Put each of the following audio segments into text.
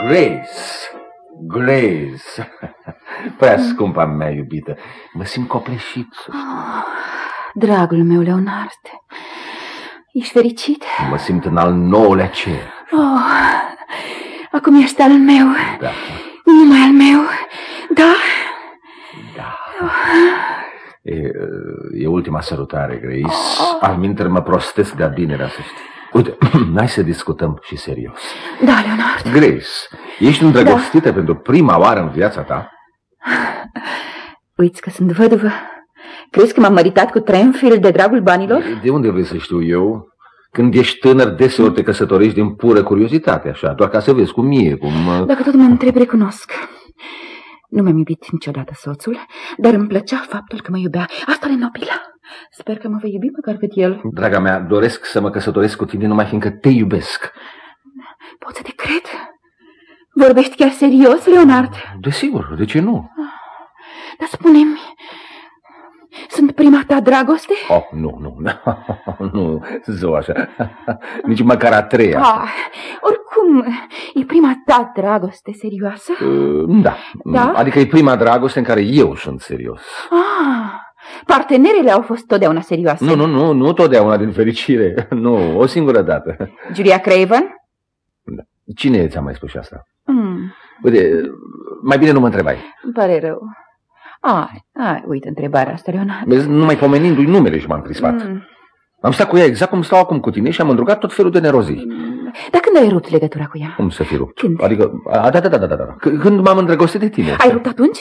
Grace. Prea scumpa mea iubită. Mă simt copleșit. Dragul meu, Leonard. Ești fericit? Mă simt în al 9-lea cer. Acum ești al meu. Da. Numai al meu. Da? Da. E ultima sărutare, Grace. Alminteri mă prostesc de-a binerea, să știi. Uite, hai să discutăm și serios. Da, Leonard. Grace, ești îndrăgostită pentru prima oară în viața ta? Uiți că sunt văduvă. Crezi că m-am măritat cu Trenfield de dragul banilor? De unde vrei să știu eu? Când ești tânăr, deseori te căsătorești din pură curiozitate, așa, doar ca să vezi cum e, cum... Dacă tot mă întreb, recunosc. Nu mi-am iubit niciodată soțul, dar îmi plăcea faptul că mă iubea. Asta e nobila. Sper că mă vei iubi măcar cât el. Draga mea, doresc să mă căsătoresc cu tine numai fiindcă te iubesc. Pot să te cred? Vorbești chiar serios, Leonard? Desigur, de ce nu? Dar spune-mi, sunt prima ta dragoste? Nu, zău așa. Nici măcar a treia. Oricum, e prima ta dragoste serioasă? Da? Adică e prima dragoste în care eu sunt serios. Partenerele au fost totdeauna serioase. Nu totdeauna, din fericire. Nu, o singură dată. Julia Craven? Da. Cine ți-a mai spus și asta? Uite, mai bine nu mă întrebai. Îmi pare rău. Uite întrebarea asta, Leonard. Vezi, numai pomenindu-i numele și m-am crispat. Am stat cu ea exact cum stau acum cu tine și am îndrugat tot felul de nerozii. Dar când ai rupt legătura cu ea? Cum să fi rupt? Când? Adică, da. Când m-am îndrăgostit de tine. Ai rupt atunci?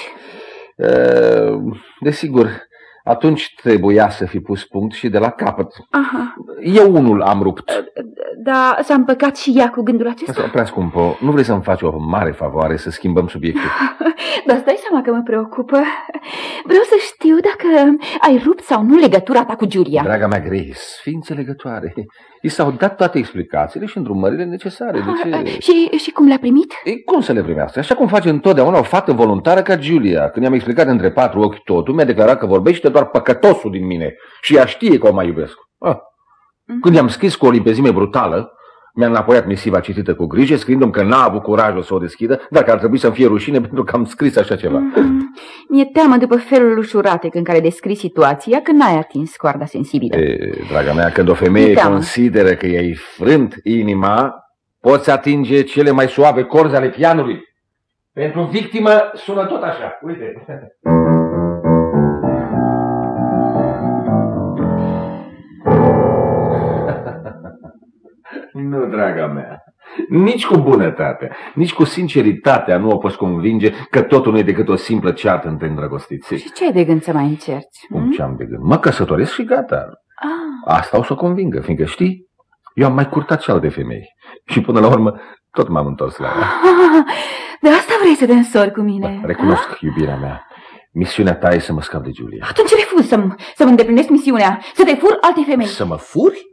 Desigur, atunci trebuia să fi pus punct și de la capăt. Eu unul am rupt. Dar s-a împăcat și ea cu gândul acesta? Prea scumpă, nu vrei să-mi faci o mare favoare să schimbăm subiectul? Dar stai seama că mă preocupă. Vreau să știu dacă ai rupt sau nu legătura ta cu Julia. Draga mea, Grace, fii înțelegătoare. I s-au dat toate explicațiile și îndrumările necesare. De ce? Și cum le-a primit? Cum să le primească? Așa cum face întotdeauna o fată voluntară ca Julia. Când i-am explicat între patru ochi totul, mi-a declarat că vorbește doar păcătosul din mine. Și ea știe că o mai iubesc. Când i-am scris cu o limpezime brutală, mi-a înapoiat misiva citită cu grijă, scriindu-mi că n-a avut curajul să o deschidă, dar că ar trebui să-mi fie rușine pentru că am scris așa ceva. Mi-e teamă după felul ușuratec în care descrii situația că n-ai atins coarda sensibilă. Draga mea, când o femeie consideră că i-ai frânt inima, poți atinge cele mai suave corzi ale pianului. Pentru victimă sună tot așa. Uite. Nu, draga mea, nici cu bunătatea, nici cu sinceritatea nu o poți convinge că totul nu e decât o simplă ceartă între îndrăgostiți. Și ce ai de gând să mai încerci? Ce am de gând? Mă căsătoresc și gata. Asta o să o convingă, fiindcă știi, eu am mai curtat și alte femei. Și până la urmă tot m-am întors la ea. De asta vrei să te însori cu mine? Recunosc, iubirea mea. Misiunea ta e să mă scap de Julia. Atunci refuz să-mi îndeplinesc misiunea, să te fur alte femei. Să mă furi?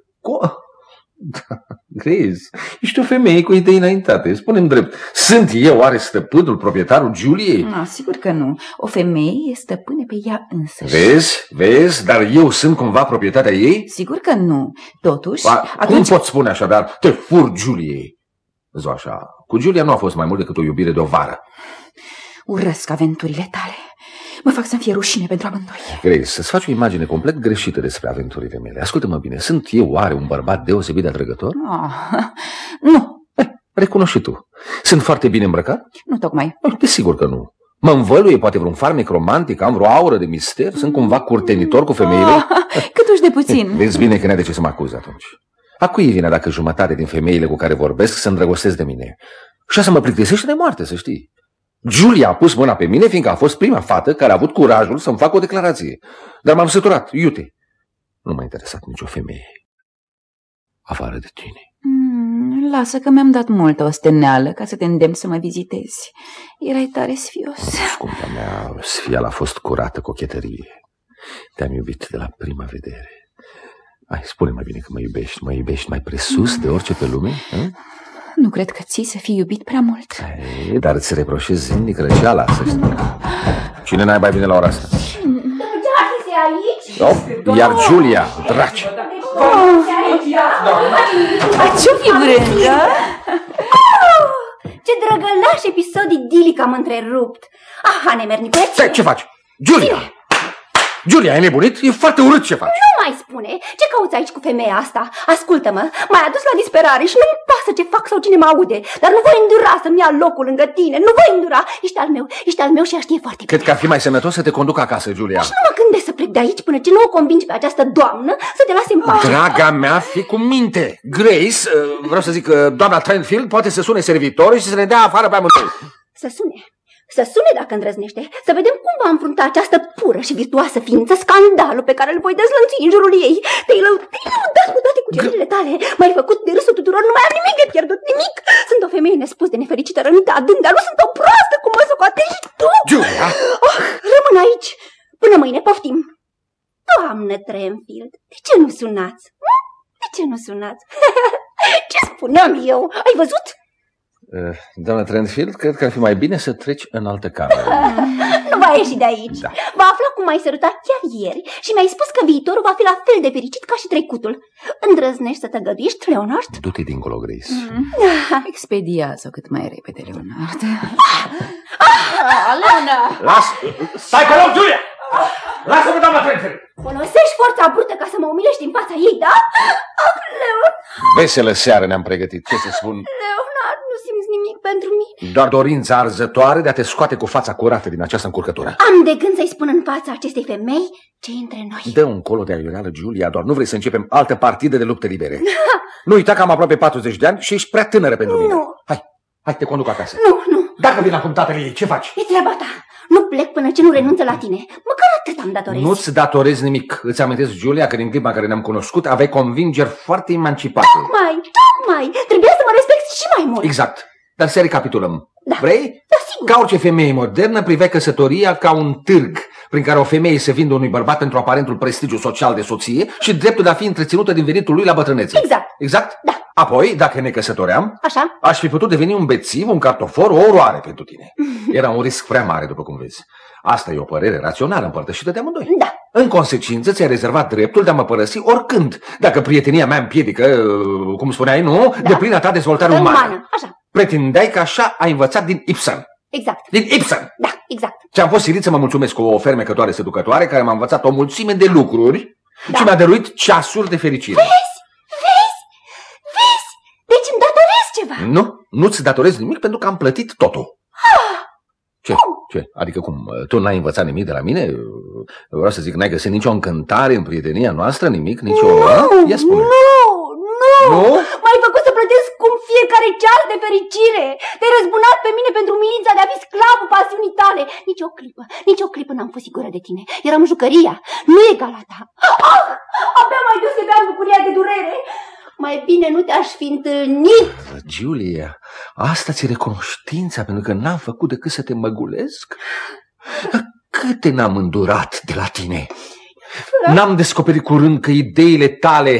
Grace, ești o femeie cu idei înaintate. Spune-mi drept, sunt eu oare stăpânul, proprietarul Juliei? Sigur că nu. O femeie e stăpână pe ea însăși. Vezi? Dar eu sunt cumva proprietatea ei? Sigur că nu. Totuși, Cum poți spune așadar, te fur Juliei? Zi așa, cu Julia nu a fost mai mult decât o iubire de o vară. Urăsc aventurile tale. Mă fac să-mi fie rușine pentru amândoi. Grace, să-ți faci o imagine complet greșită despre aventurile mele. Ascultă-mă bine, sunt eu oare un bărbat deosebit de atrăgător? Nu. Recunoști și tu. Sunt foarte bine îmbrăcat? Nu tocmai. Desigur că nu. Mă învăluie poate vreun farmec romantic, am vreo aură de mister, sunt cumva curtenitor cu femeile? Cât uși de puțin. Vezi bine că n-ai de ce să mă acuzi atunci. A cui e vina dacă jumătate din femeile cu care vorbesc se îndrăgostesc de mine? Și să mă plictisește de moarte, să știi. Julia a pus mâna pe mine fiindcă a fost prima fată care a avut curajul să-mi facă o declarație. Dar m-am săturat, iute. Nu m-a interesat nicio femeie afară de tine. Lasă că mi-am dat multă osteneală ca să te îndemn să mă vizitezi. Erai tare sfios. Scumpa mea, sfiala a fost curată cochetărie. Te-am iubit de la prima vedere. Hai, spune mai bine că mă iubești. Mă iubești mai presus de orice pe lume? Nu cred că ții să fii iubit prea mult. Dar îți reproșezi zilnic răceala, să știi. Cine n-ai vine la ora asta? Iar Julia, draci. Ce-o fi vrândă? Ce drăgălaș episod idilic am întrerupt. Aha, nemerniculeț. Ce faci? Giulia! Giulia, ai nebunit? E foarte urât ce faci. Nu mai spune. Ce cauți aici cu femeia asta? Ascultă-mă, m-ai adus la disperare și nu-mi pasă ce fac sau cine mă aude. Dar nu voi îndura să-mi ia locul lângă tine. Nu voi îndura. Ești al meu și ea știe foarte bine. Cred că ar fi mai sănătos să te conduc acasă, Giulia. Și nu mă gândesc să plec de aici până ce nu o convingi pe această doamnă să te lase în pace. Draga mea, fii cu minte. Grace, vreau să zic că doamna Trentfield poate să sune servitorii și să ne dea afară pe amândoi. Să sune dacă îndrăznește, să vedem cum va înfrunta această pură și virtuoasă ființă scandalul pe care îl voi dezlănțui în jurul ei. Te-ai lăudat cu toate cuceririle tale, m-ai făcut de râsul tuturor, nu mai am nimic de pierdut, nimic. Sunt o femeie nespus de nefericită, rănită adânc, dar nu sunt o proastă cum mă socotești tu. Giulia! Rămân aici, până mâine, poftim. Doamnă Trentfield, de ce nu sunați? De ce nu sunați? Ce spuneam eu? Ai văzut? Doamna Trentfield, cred că ar fi mai bine să treci în altă cameră. Nu va ieși de aici. Da. Va afla cum ai sărutat chiar ieri și mi-ai spus că viitorul va fi la fel de fericit ca și trecutul. Îndrăznești să tăgăduiești, Leonard? Du-te dincolo, Grace. Expediază cât mai repede, Leonard. Leonard! Stai pe loc, Giulia! Lasă-mă, doamna Trentfield! Folosești forța brută ca să mă umilești în fața ei, da? Leonard! Veselă seară ne-am pregătit, ce să spun? Leonard, nu simți nimic pentru mine? Doar dorința arzătoare de a te scoate cu fața curată din această încurcătură. Am de gând să-i spun în fața acestei femei ce între noi. Dă un colo de aiureală, Giulia, doar nu vrei să începem altă partidă de lupte libere. Nu uita că am aproape 40 de ani și ești prea tânără pentru mine. Hai, te conduc acasă. Nu. Dacă vin acum tatăl ei, ce faci? E treaba ta. Nu plec până ce nu renunță la tine. Măcar atât am datorez. Nu-ți datorez nimic. Îți amintesc, Giulia, că din clipa în care ne-am cunoscut aveai convingeri foarte emancipate. Tocmai. Trebuia să mă respecti și mai mult. Exact. Dar să recapitulăm. Da. Vrei? Da, sigur. Ca orice femeie modernă, priveai căsătoria ca un târg prin care o femeie se vinde unui bărbat pentru aparentul prestigiu social de soție și dreptul de a fi întreținută din venitul lui la bătrânețe. Exact? Da. Apoi, dacă ne căsătoream, așa, aș fi putut deveni un bețiv, un cartofor, o oroare pentru tine. Era un risc prea mare, după cum vezi. Asta e o părere rațională împărtășită de amândoi. Da. În consecință, ți-ai rezervat dreptul de a mă părăsi oricând, dacă prietenia mea împiedică, cum spuneai, nu, de plina ta dezvoltare umană. Așa. Pretindeai că așa ai învățat din Ibsen. Exact. Din Ibsen. Da, exact. Ți-am fost silit să mă mulțumesc cu o fermecătoare seducătoare care m-a învățat o mulțime de lucruri și mi-a dăruit ceasul de fericire. Vezi? Deci îmi datorezi ceva. Nu-ți datorezi nimic pentru că am plătit totul. Ce? Adică cum? Tu n-ai învățat nimic de la mine? Vreau să zic, n-ai găsit nicio încântare în prietenia noastră? Nimic? Nicio... Ia spune. Nu! M-ai făcut să plătesc cum fiecare ceas de fericire. Te-ai răzbunat pe mine pentru umilința de a fi sclavul pasiunii tale. Nici o clipă n-am fost sigură de tine. Eram jucăria, nu egala ta. Abia mai deosebeam bucuria de durere. Mai bine nu te-aș fi întâlnit. Giulia, asta ți-e recunoștința pentru că n-am făcut decât să te măgulesc? Câte n-am îndurat de la tine? N-am descoperit curând că ideile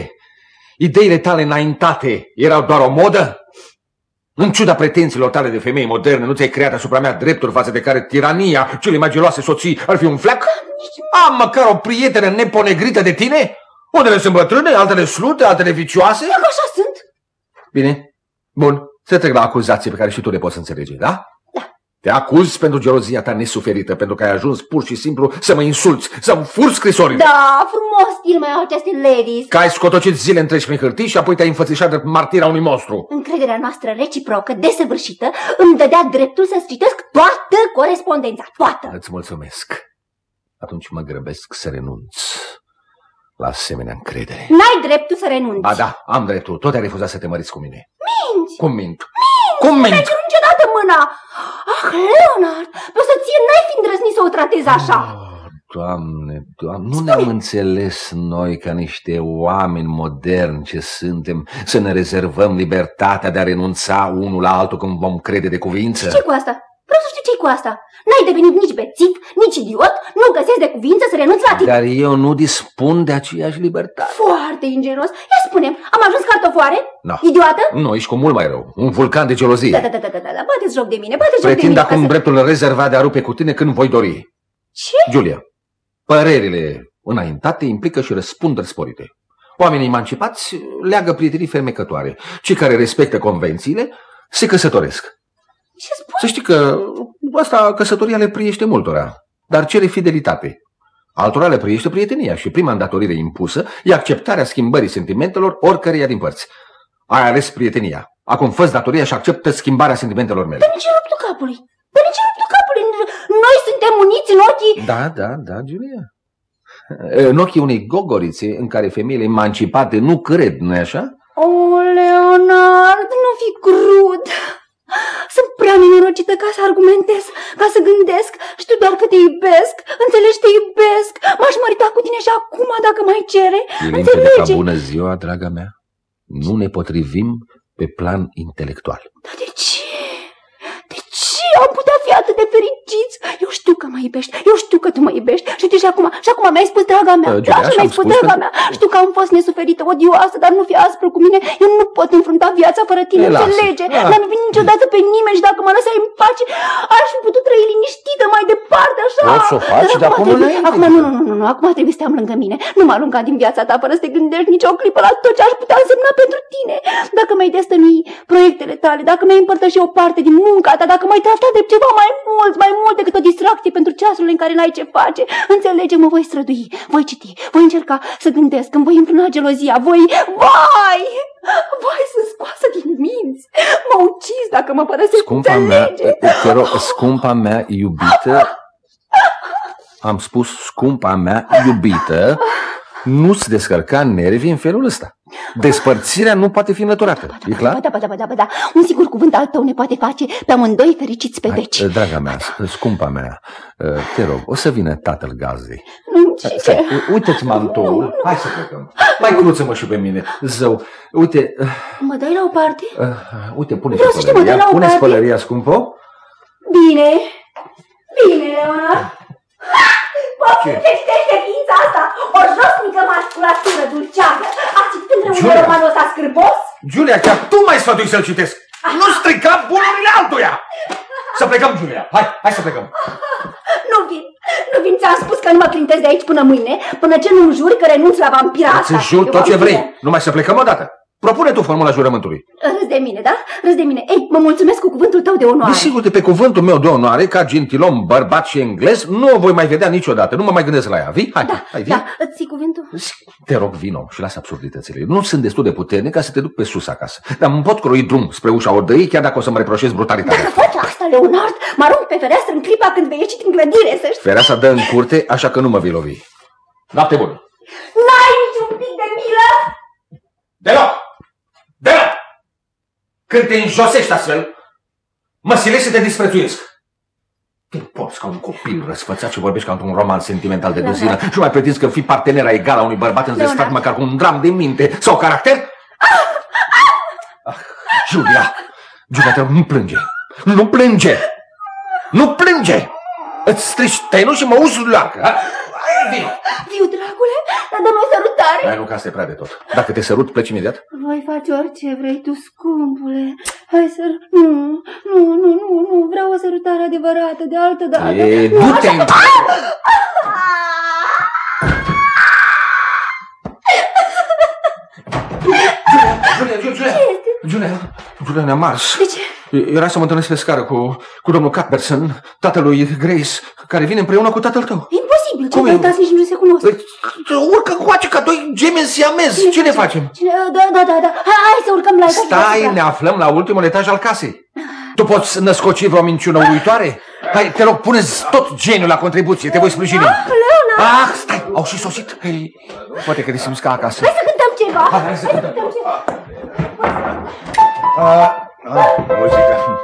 tale înaintate erau doar o modă? În ciuda pretențiilor tale de femeie moderne, nu ți-ai creat asupra mea drepturi față de care tirania cele mai geloase soții ar fi un fleac? Am măcar o prietenă neponegrită de tine? Unele sunt bătrâne, altele slute, altele vicioase? Eu așa sunt. Bine, bun, să trec la acuzații pe care și tu le poți înțelege, da? Da. Te acuz pentru gelozia ta nesuferită, pentru că ai ajuns pur și simplu să mă insulți, să-mi furi scrisorile. Da, frumos stil mai au aceste ladies. Că ai scotocit zile întregi prin hârtii și apoi te-ai înfățișat de martira unui monstru. Încrederea noastră reciprocă, desăvârșită, îmi dădea dreptul să-ți citesc toată corespondența, toată. Îți mulțumesc. Atunci mă grăbesc să renunț la asemenea încredere. N-ai dreptul să renunți. Ba da, am dreptul. Tot ai refuzat să te măriți cu mine. Minți! Cum mint? Cum mint? Nu mi-ai cerut niciodată mâna. Leonard, pe o soție n-ai fi îndrăznit să o tratezi așa. Doamne, nu ne-am înțeles noi ca niște oameni moderni ce suntem să ne rezervăm libertatea de a renunța unul la altul când vom crede de cuvință? Ce cu asta? Vreau să știu ce-i cu asta. N-ai devenit nici bețiv, nici idiot, nu găsesc de cuvință să renunți la tine. Dar eu nu dispun de aceeași libertate. Foarte ingenuos. Ia spune-mi, am ajuns cartofoare? No. Idiotă? Nu, ești cu mult mai rău. Un vulcan de gelozie. Da, bateți joc de mine, bateți joc de mine. Pretind acum dreptul rezervat de a rupe cu tine când voi dori. Ce? Giulia, părerile înaintate implică și răspunderi sporite. Oamenii emancipați leagă prietenii fermecătoare. Cei care respectă convențiile se căsătoresc. Ce spui? Să știi că asta, căsătoria le priește multora, dar cere fidelitate. Altora le priește prietenia și prima îndatorire impusă e acceptarea schimbării sentimentelor oricăreia din părți. Ai ales prietenia. Acum fă-ți datoria și acceptă schimbarea sentimentelor mele. Dar nici în ruptul capului. Dar nici în ruptul capului. Noi suntem uniți în ochii... Da, Giulia. În ochii unei gogorițe în care femeile emancipate nu cred, nu-i așa? O, Leonard, nu fi crud. Sunt prea nenorocită ca să argumentez, ca să gândesc. Știu doar că te iubesc. Înțelegi, te iubesc. M-aș mărita cu tine și acum dacă mai cere. E limpede ca bună ziua, draga mea. Nu ne potrivim pe plan intelectual. Dar de ce? De ce am putea fi atât de fericiți? Eu știu că mă iubești, eu știu că tu mă iubești. Și acum mi-ai spus, draga mea, mi-ai spus, draga mea. Știu că am fost nesuferită, odioasă, dar nu fi aspră cu mine. Eu nu pot înfrunta viața fără tine, înțelege. N-am iubit niciodată pe nimeni și dacă mă lăsai în pace, aș fi putut trăi liniștită mai departe, așa. Poți să o faci, dar acum nu, acum trebuie să te am lângă mine. Nu mă arunca din viața ta fără să te gândești nicio clipă la tot ce aș putea însemna pentru tine. Dacă mi-ai destănui proiectele tale, dacă mi-ai împărtășit o parte din munca ta, dacă m-ai tratat de ceva mai mult decât o distracție pentru ceasurile în care n-ai ce face, înțelege, mă voi strădui, voi citi, voi încerca să gândesc, îmi voi înfrâna gelozia, voi sunt scoasă din minți, mă ucizi dacă mă părăsești, înțelege? Te rog, scumpa mea iubită, am spus scumpa mea iubită, nu-ți descărca nervii în felul ăsta. Despărțirea nu poate fi înlăturată, e clar? Da. Un singur cuvânt al tău ne poate face pe amândoi fericiți pe veci. Draga mea, scumpa mea, te rog, o să vină tatăl gazdei. Uite-ți mantoul, hai să plecăm. Mai cruță-mă și pe mine, zău, uite... Mă dai la o parte? Uite, pune spălăria, scumpo. Bine, Leonard. Mă putește ființa asta, o josnică masculatură dulceagă, a citit împreună romanul ăsta scârbos? Giulia, chiar tu m-ai sfătuit să-l citesc. Nu strica bunurile altuia. Să plecăm, Giulia, hai să plecăm. Nu vin, ți-am spus că nu mă clintez de aici până mâine, până ce nu-mi juri că renunț la vampira asta. Îți jur tot ce vrei, numai să plecăm odată. Propune tu formula jurământului. Râzi de mine, da? Râzi de mine. Ei, mă mulțumesc cu cuvântul tău de onoare. Desigur, de pe cuvântul meu de onoare, ca gentilom, bărbat și englez, nu o voi mai vedea niciodată. Nu mă mai gândesc la ea. Vii? Hai, vii? Da, îți ții cuvântul? Te rog, vino și lasă absurditățile. Nu sunt destul de puternic ca să te duc pe sus acasă. Dar îmi pot croi drum spre ușa odăii, chiar dacă o să mă reproșez brutalitatea. Dacă faci asta, Leonard, mă arunc pe fereastră în clipa când vei ieși din clădire, să știi. Fereastra dă în curte, așa că nu mă vei lovi. Noapte bună. N-ai niciun pic de milă? Deloc! Când te înjosești astfel, mă silești să te disprețuiesc. Te porți ca un copil răsfățat și vorbești ca într-un roman sentimental de duzină și mai pretinzi că fii partenera egală a unui bărbat înzestrat măcar cu un dram de minte sau caracter? Giulia, te rog, nu plânge! Îți strici tenul și mă uzi leacă. Viu, dragule, dar dă-mi o sărutare. Hai, nu, că asta e prea de tot. Dacă te sărut, pleci imediat. Voi face orice vrei tu, scumpule. Hai să... Nu, vreau o sărutare adevărată, de altă dată. Du-te! Giulia ne-a mars. De ce? Era să mă întâlnesc pe scară cu domnul Cuthbertson, tatălui Grace, care vine împreună cu tatăl tău. Imposibil, cei doi tați nici nu se cunosc. Urcă coace ca doi gemeni siamezi. Ce ne facem? Da. Hai să urcăm la etaj. Stai, ne aflăm la ultimul etaj al casei. Tu poți născoci vreo minciună uluitoare? Hai, te rog, pune-ți tot geniul la contribuție, te voi sprijini. Leonard! Stai, au și sosit. Poate că te simți ca acasă. Hai să cântăm ceva. Hai să cântăm ceva. Muzica.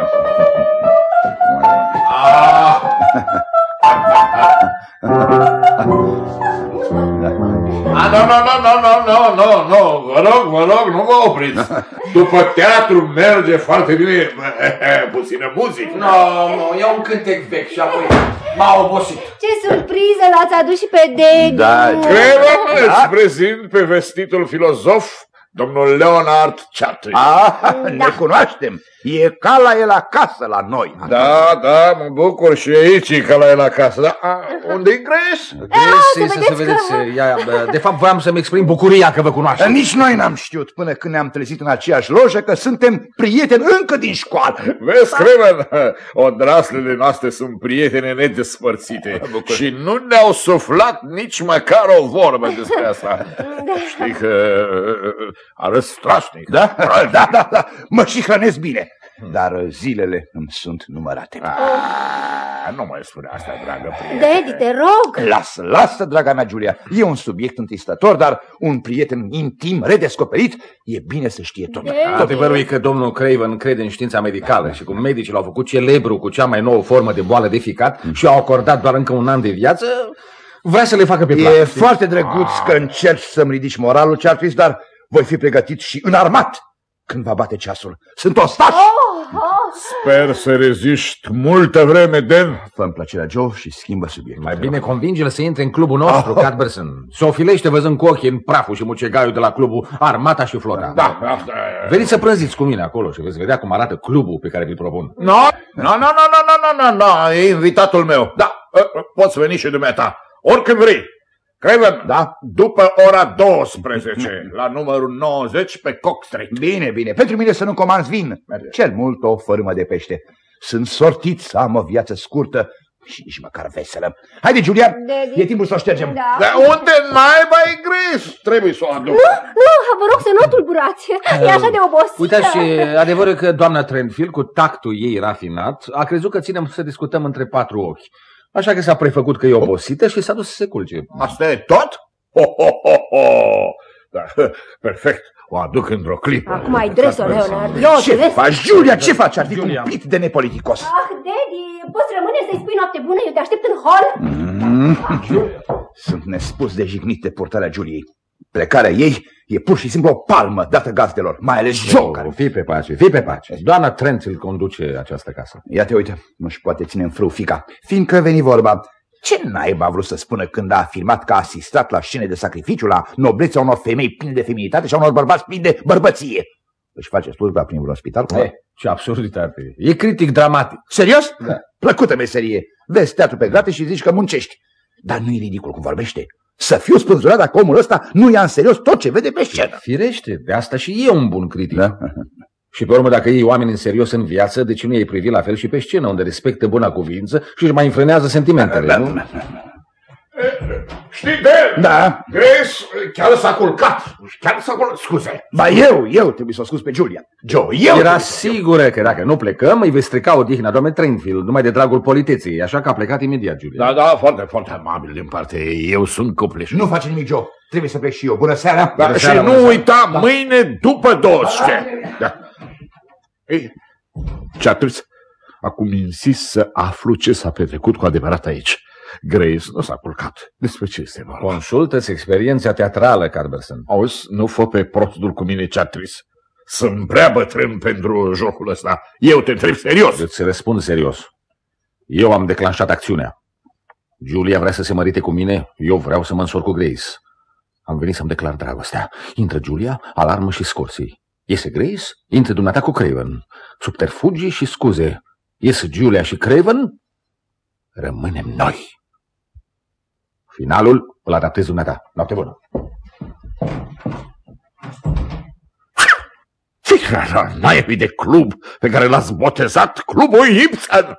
Nu, vă rog, nu vă opriți. După teatru merge foarte bine puțină muzică. Nu, e un cântec vechi și apoi m-a obosit. Ce surpriză l-ați adus și pe Degu. Trebuie să-ți prezint pe vestitul filozof domnul Leonard Chatterjee. Ne cunoaștem. E ca la el acasă la noi. Da, mă bucur și aici e ca la el acasă. Da? Unde-i Grace? Grace, să vedeți. De fapt, voiam să-mi exprim bucuria că vă cunoaștem. Nici noi n-am știut până când ne-am trezit în aceeași lojă că suntem prieteni încă din școală. Vezi, Craven, odraslele noastre sunt prietene nedespărțite și nu ne-au suflat nici măcar o vorbă despre asta. Știi că arăți strașnic. Da, mă și hrănesc bine. Dar zilele îmi sunt numărate. Nu mai spune asta, dragă prieten. Daddy, te rog. Lasă, draga mea, Giulia. E un subiect întristător, dar un prieten intim, redescoperit, e bine să știe tot. Adevărul e că domnul Craven crede în știința medicală și cum medicii l-au făcut celebru cu cea mai nouă formă de boală de ficat și au acordat doar încă un an de viață, vrea să le facă pe plac. E foarte drăguț că încerci să-mi ridici moralul, Chartris, dar voi fi pregătit și înarmat când va bate ceasul. Sunt ostaș! Sper să reziști multă vreme, Dan. Fă-mi plăcerea, Joe, și schimbă subiectul. Mai bine convinge-l să intre în clubul nostru, Cadberson. Se ofilește văzând cu ochii în praful și mucegaiul de la clubul Armata și Flota. Da. Veniți să prânziți cu mine acolo și veți vedea cum arată clubul pe care vi-l propun. Nu, e invitatul meu. Da, poți veni și dumneata, oricând vrei. Craven, da? După ora 12, la numărul 90 pe Cock Street. Bine. Pentru mine să nu comanzi vin. Cel mult o fărâmă de pește. Sunt sortit să am o viață scurtă și nici măcar veselă. Haide, Giulia, e timpul să o ștergem. Da. Dar unde naiba-i Grace? Trebuie să o aduc. Nu, vă rog să nu tulburați. E așa de obosit. Uitați, adevărul că doamna Trentfield, cu tactul ei rafinat, a crezut că ținem să discutăm între patru ochi. Așa că s-a prefăcut că e obosită și s-a dus să se culce. Asta e tot? Da, perfect. O aduc într-o clipă. Acum ai dresul, Leonard. Ce faci, Giulia? Ce faci? Ar fi cumplit de nepoliticos. Daddy, poți rămâne să-i spui noapte bună? Eu te aștept în hol. Sunt nespus de jignit de purtarea Giuliei. Plecarea ei e pur și simplu o palmă dată gazdelor, mai ales Joe, care... Fii pe pace. Doamna Trentfield conduce această casă. Ia te uite, nu-și poate ține în frâu fica. Fiindcă veni vorba, ce naiba a vrut să spună când a afirmat că a asistat la scene de sacrificiu, la noblețea unor femei pline de feminitate și a unor bărbați plini de bărbăție? Își face slujba prin vreun spital? Ce absurditate. E critic dramatic. Serios? Da. Plăcută meserie. Vezi teatru pe grate și zici că muncești. Dar nu e ridicol cum vorbește. Să fiu spânzurat dacă omul ăsta nu ia în serios tot ce vede pe scenă. Firește, de asta și e un bun critic. Da? Și pe urmă, dacă iei oameni în serios în viață, de ce nu i-ai privi la fel și pe scenă, unde respectă buna cuvință și își mai înfrânează sentimentele, nu? Știi, Dan? Da. Grace chiar s-a culcat. Scuze. Ba eu trebuie să o scuz pe Giulia. Joe, eu... Era sigură că dacă nu plecăm, îi vei strica odihna doamne Trentfield, numai de dragul politeței, așa că a plecat imediat, Giulia. Da, foarte, foarte amabil din partea ei. Eu sunt copleșit. Nu face nimic, Joe. Trebuie să plec și eu. Bună seara. Da, și nu uita, mâine după 12. Da. Ei, Charters, acum insist să aflu ce s-a petrecut cu adevărat aici. Grace nu s-a culcat. Despre ce este vorba? Consultă-ți experiența teatrală, Carberson. Auzi, nu fă pe prostul cu mine, Charters. Sunt prea bătrân pentru jocul ăsta. Eu te întreb serios. Îți răspund serios. Eu am declanșat acțiunea. Giulia vrea să se mărite cu mine, eu vreau să mă însor cu Grace. Am venit să-mi declar dragostea. Intră Giulia, alarmă și scorții. Iese Grace, intră dumneata cu Craven. Subterfugii și scuze. Iese Giulia și Craven, rămânem noi. Finalul îl adaptezi dumneata. Noapte bună. Ce naibii de club pe care l-ați botezat Clubul Ibsen?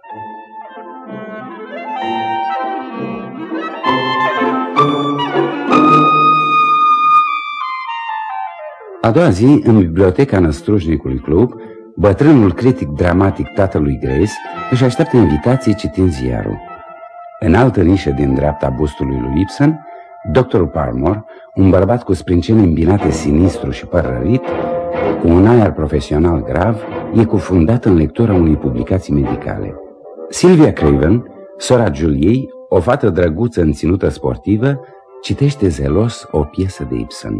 A doua zi, în biblioteca năstrușnicului club, bătrânul critic dramatic tatălui Grace își așteaptă invitații citind ziarul. În altă nișă din dreapta bustului lui Ibsen, doctorul Parmore, un bărbat cu sprâncene îmbinate sinistru și păr rărit, cu un aer profesional grav, e cufundat în lectura unei publicații medicale. Sylvia Craven, sora Juliei, o fată drăguță în ținută sportivă, citește zelos o piesă de Ibsen.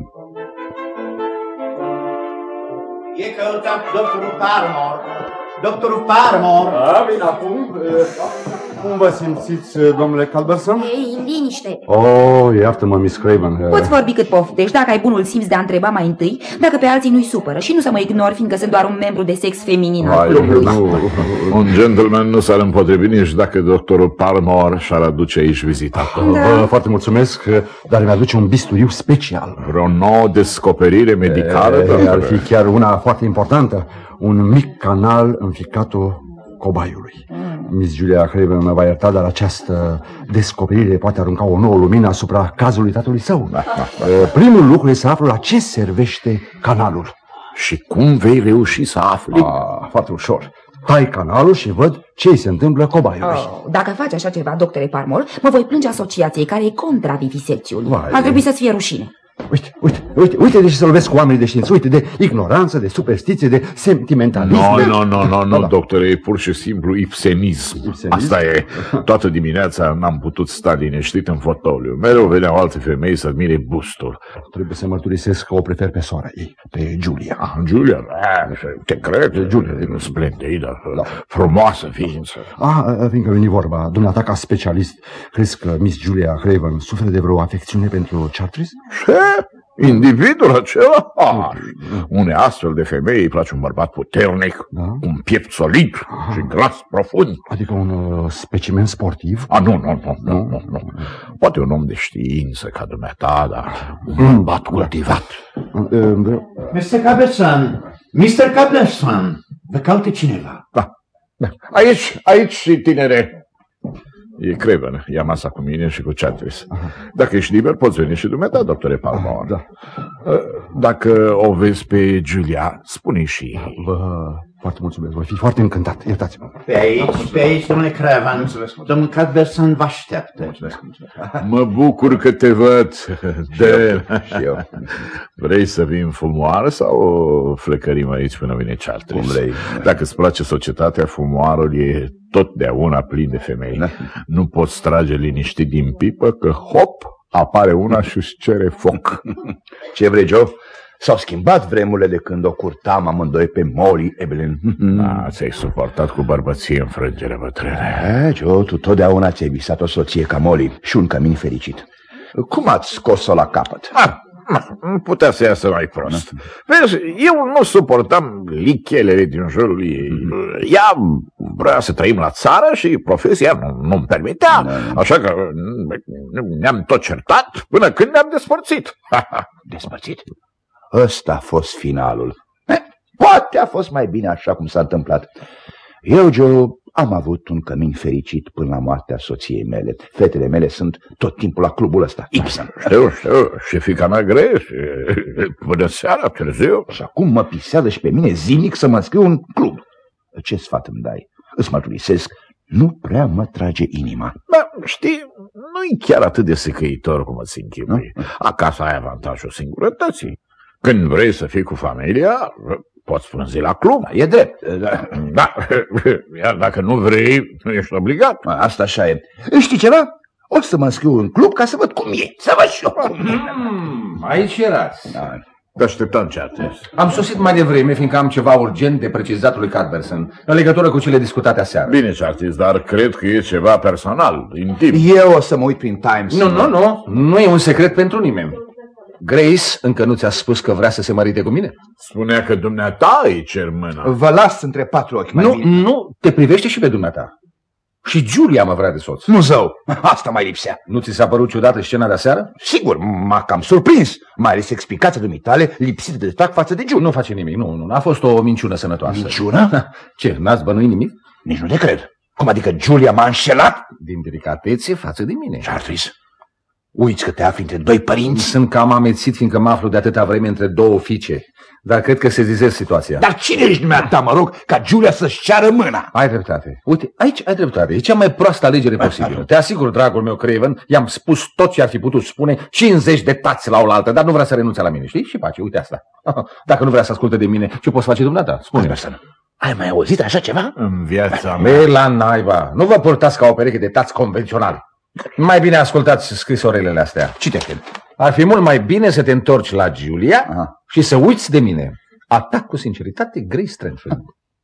E căutat doctorul Parmore. Doctorul Parmore. Vine acum. Cum vă simțiți, domnule Culberson? Ei, liniște. Oh, iartă-mă, Miss Craven. Poți vorbi cât poftești, dacă ai bunul simț de a întreba mai întâi, dacă pe alții nu-i supără și nu să mă ignori, fiindcă sunt doar un membru de sex feminin al clubului. Un gentleman nu s-ar împotrivi nici dacă doctorul Palmer și-ar aduce aici vizitator. Da. Foarte mulțumesc, dar mi-aduce un bisturiu special. Vreo nouă descoperire medicală? Ar fi chiar una foarte importantă. Un mic canal în ficatul cobaiului. Miss Julia Craven mă va ierta, dar această descoperire poate arunca o nouă lumină asupra cazului tatălui său. Primul lucru este să aflu la ce servește canalul. Și cum vei reuși să afli? Foarte ușor. Tai canalul și văd ce îi se întâmplă cobaiului. Dacă faci așa ceva, doctore Palmer, mă voi plânge asociației care e contra vivisecțiului. Ar trebui să-ți fie rușine. Uite de ce să lovesc cu oamenii de știință. Uite, de ignoranță, de superstiție, de sentimentalism. Nu, doctor, e pur și simplu ibsenism. Asta e. Toată dimineața n-am putut sta liniștit în fotoliu. Mereu veneau alte femei să admire bustul. Trebuie să mărturisesc că o prefer pe sora ei, pe Julia. Julia? Te cred? Julia e splendidă, frumoasă ființă. Fiindcă veni vorba, dumneata ca specialist, crezi că Miss Julia Craven suferă de vreo afecțiune pentru Chartres? Individul acela? Unei astfel de femei îi place un bărbat puternic, un piept solid și glas profund. Adică un specimen sportiv? Nu. Poate un om de știință ca dumneata, dar un bărbat cultivat. Mr. Culberson, vă caută cineva. Aici, tinere. E Craven, ia masa cu mine și cu Chartres. Dacă ești liber, poți veni și dumneata, doctore Palmer. Da. Dacă o vezi pe Julia, spune și... Foarte mulțumesc, voi fi foarte încântat, iertați-mă. Pe aici, domnule Craven, domnul Culberson vă așteaptă. Mă bucur că te văd. Și eu. Vrei să vii în fumoară sau o flecărim aici până vine Chartres? Cum vrei. Dacă îți place societatea, fumoarul e totdeauna plin de femei. Nu poți trage liniștit din pipă că, hop, apare una și își cere foc. Ce vrei, Joe? S-au schimbat vremurile de când o curtam amândoi pe Molly Evelyn. Ți-ai suportat cu bărbăție înfrângerea bătrâne. Joe, tu totdeauna ți-ai visat o soție ca Molly și un cămin fericit. Cum ați scos-o la capăt? Nu putea să iasă mai prost. Vezi, eu nu suportam lichelele din jurul ei. Ea vrea să trăim la țară și profesia nu-mi permitea. Așa că ne-am tot certat până când ne-am despărțit. Despărțit? Ăsta a fost finalul. Poate a fost mai bine așa cum s-a întâmplat. Eu, Joe, am avut un cămin fericit până la moartea soției mele. Fetele mele sunt tot timpul la clubul ăsta, Ibsen. Știu, și fiica mea Grace, până seara, târziu. Și acum mă pisează și pe mine zilnic să mă înscriu în club. Ce sfat îmi dai? Îți mărturisesc, nu prea mă trage inima. Știi, nu-i chiar atât de secăitor cum îți închipui. Acasă ai avantajul singurătății. Când vrei să fii cu familia, poți frânzi la club. E drept. Da, iar dacă nu vrei, nu ești obligat. Asta așa e. Știi ceva? O să mă înscriu în club ca să văd cum e. Să văd și eu cum e. Aici erați. Te așteptam, Chartres. Am sosit mai devreme, fiindcă am ceva urgent de precizat lui Culberson, în legătură cu cele discutate aseară. Bine, Chartres, dar cred că e ceva personal, intim. Eu o să mă uit prin Times. Nu e un secret pentru nimeni. Grace încă nu ți-a spus că vrea să se mărite cu mine? Spunea că dumneata îi cer mâna. Vă las între patru ochi. Nu, te privește și pe dumneata. Și Julia mă vrea de soț. Nu, zău, asta mai lipsea. Nu ți s-a părut ciudată scena de aseară? Sigur, m-a cam surprins. Mai ales explicația dumitale lipsită de tact față de Julia. Nu face nimic, nu. A fost o minciună sănătoasă. Minciună? Ce, n-ați bănuit nimic? Nici nu te cred. Cum adică Julia m-a înșelat? Din delicatețe față de mine. Chartres, uiți că te afli între doi părinți? Sunt cam amețit, fiindcă mă aflu de atâta vreme între două fiice. Dar cred că se zizez situația. Dar cine ești dumneata, mă rog, ca Julia să-și ceară mâna? Ai dreptate. Uite, aici ai dreptate. E cea mai proastă alegere posibilă. Te asigur, dragul meu Craven, i-am spus tot ce ar fi putut spune, 50 de tați la oaltă, dar nu vrea să renunțe la mine, știi? Și pace, uite asta. Dacă nu vrea să asculte de mine, ce poți face dumneata? Spune-mi. Ai mai auzit așa ceva? În viața mea. Be la naiba, nu vă purtați ca o pereche de tați convenționali. Mai bine ascultați scrisorele astea. Citește. Ar fi mult mai bine să te întorci la Julia și să uiți de mine. Atac cu sinceritate, Grace Trenchfield.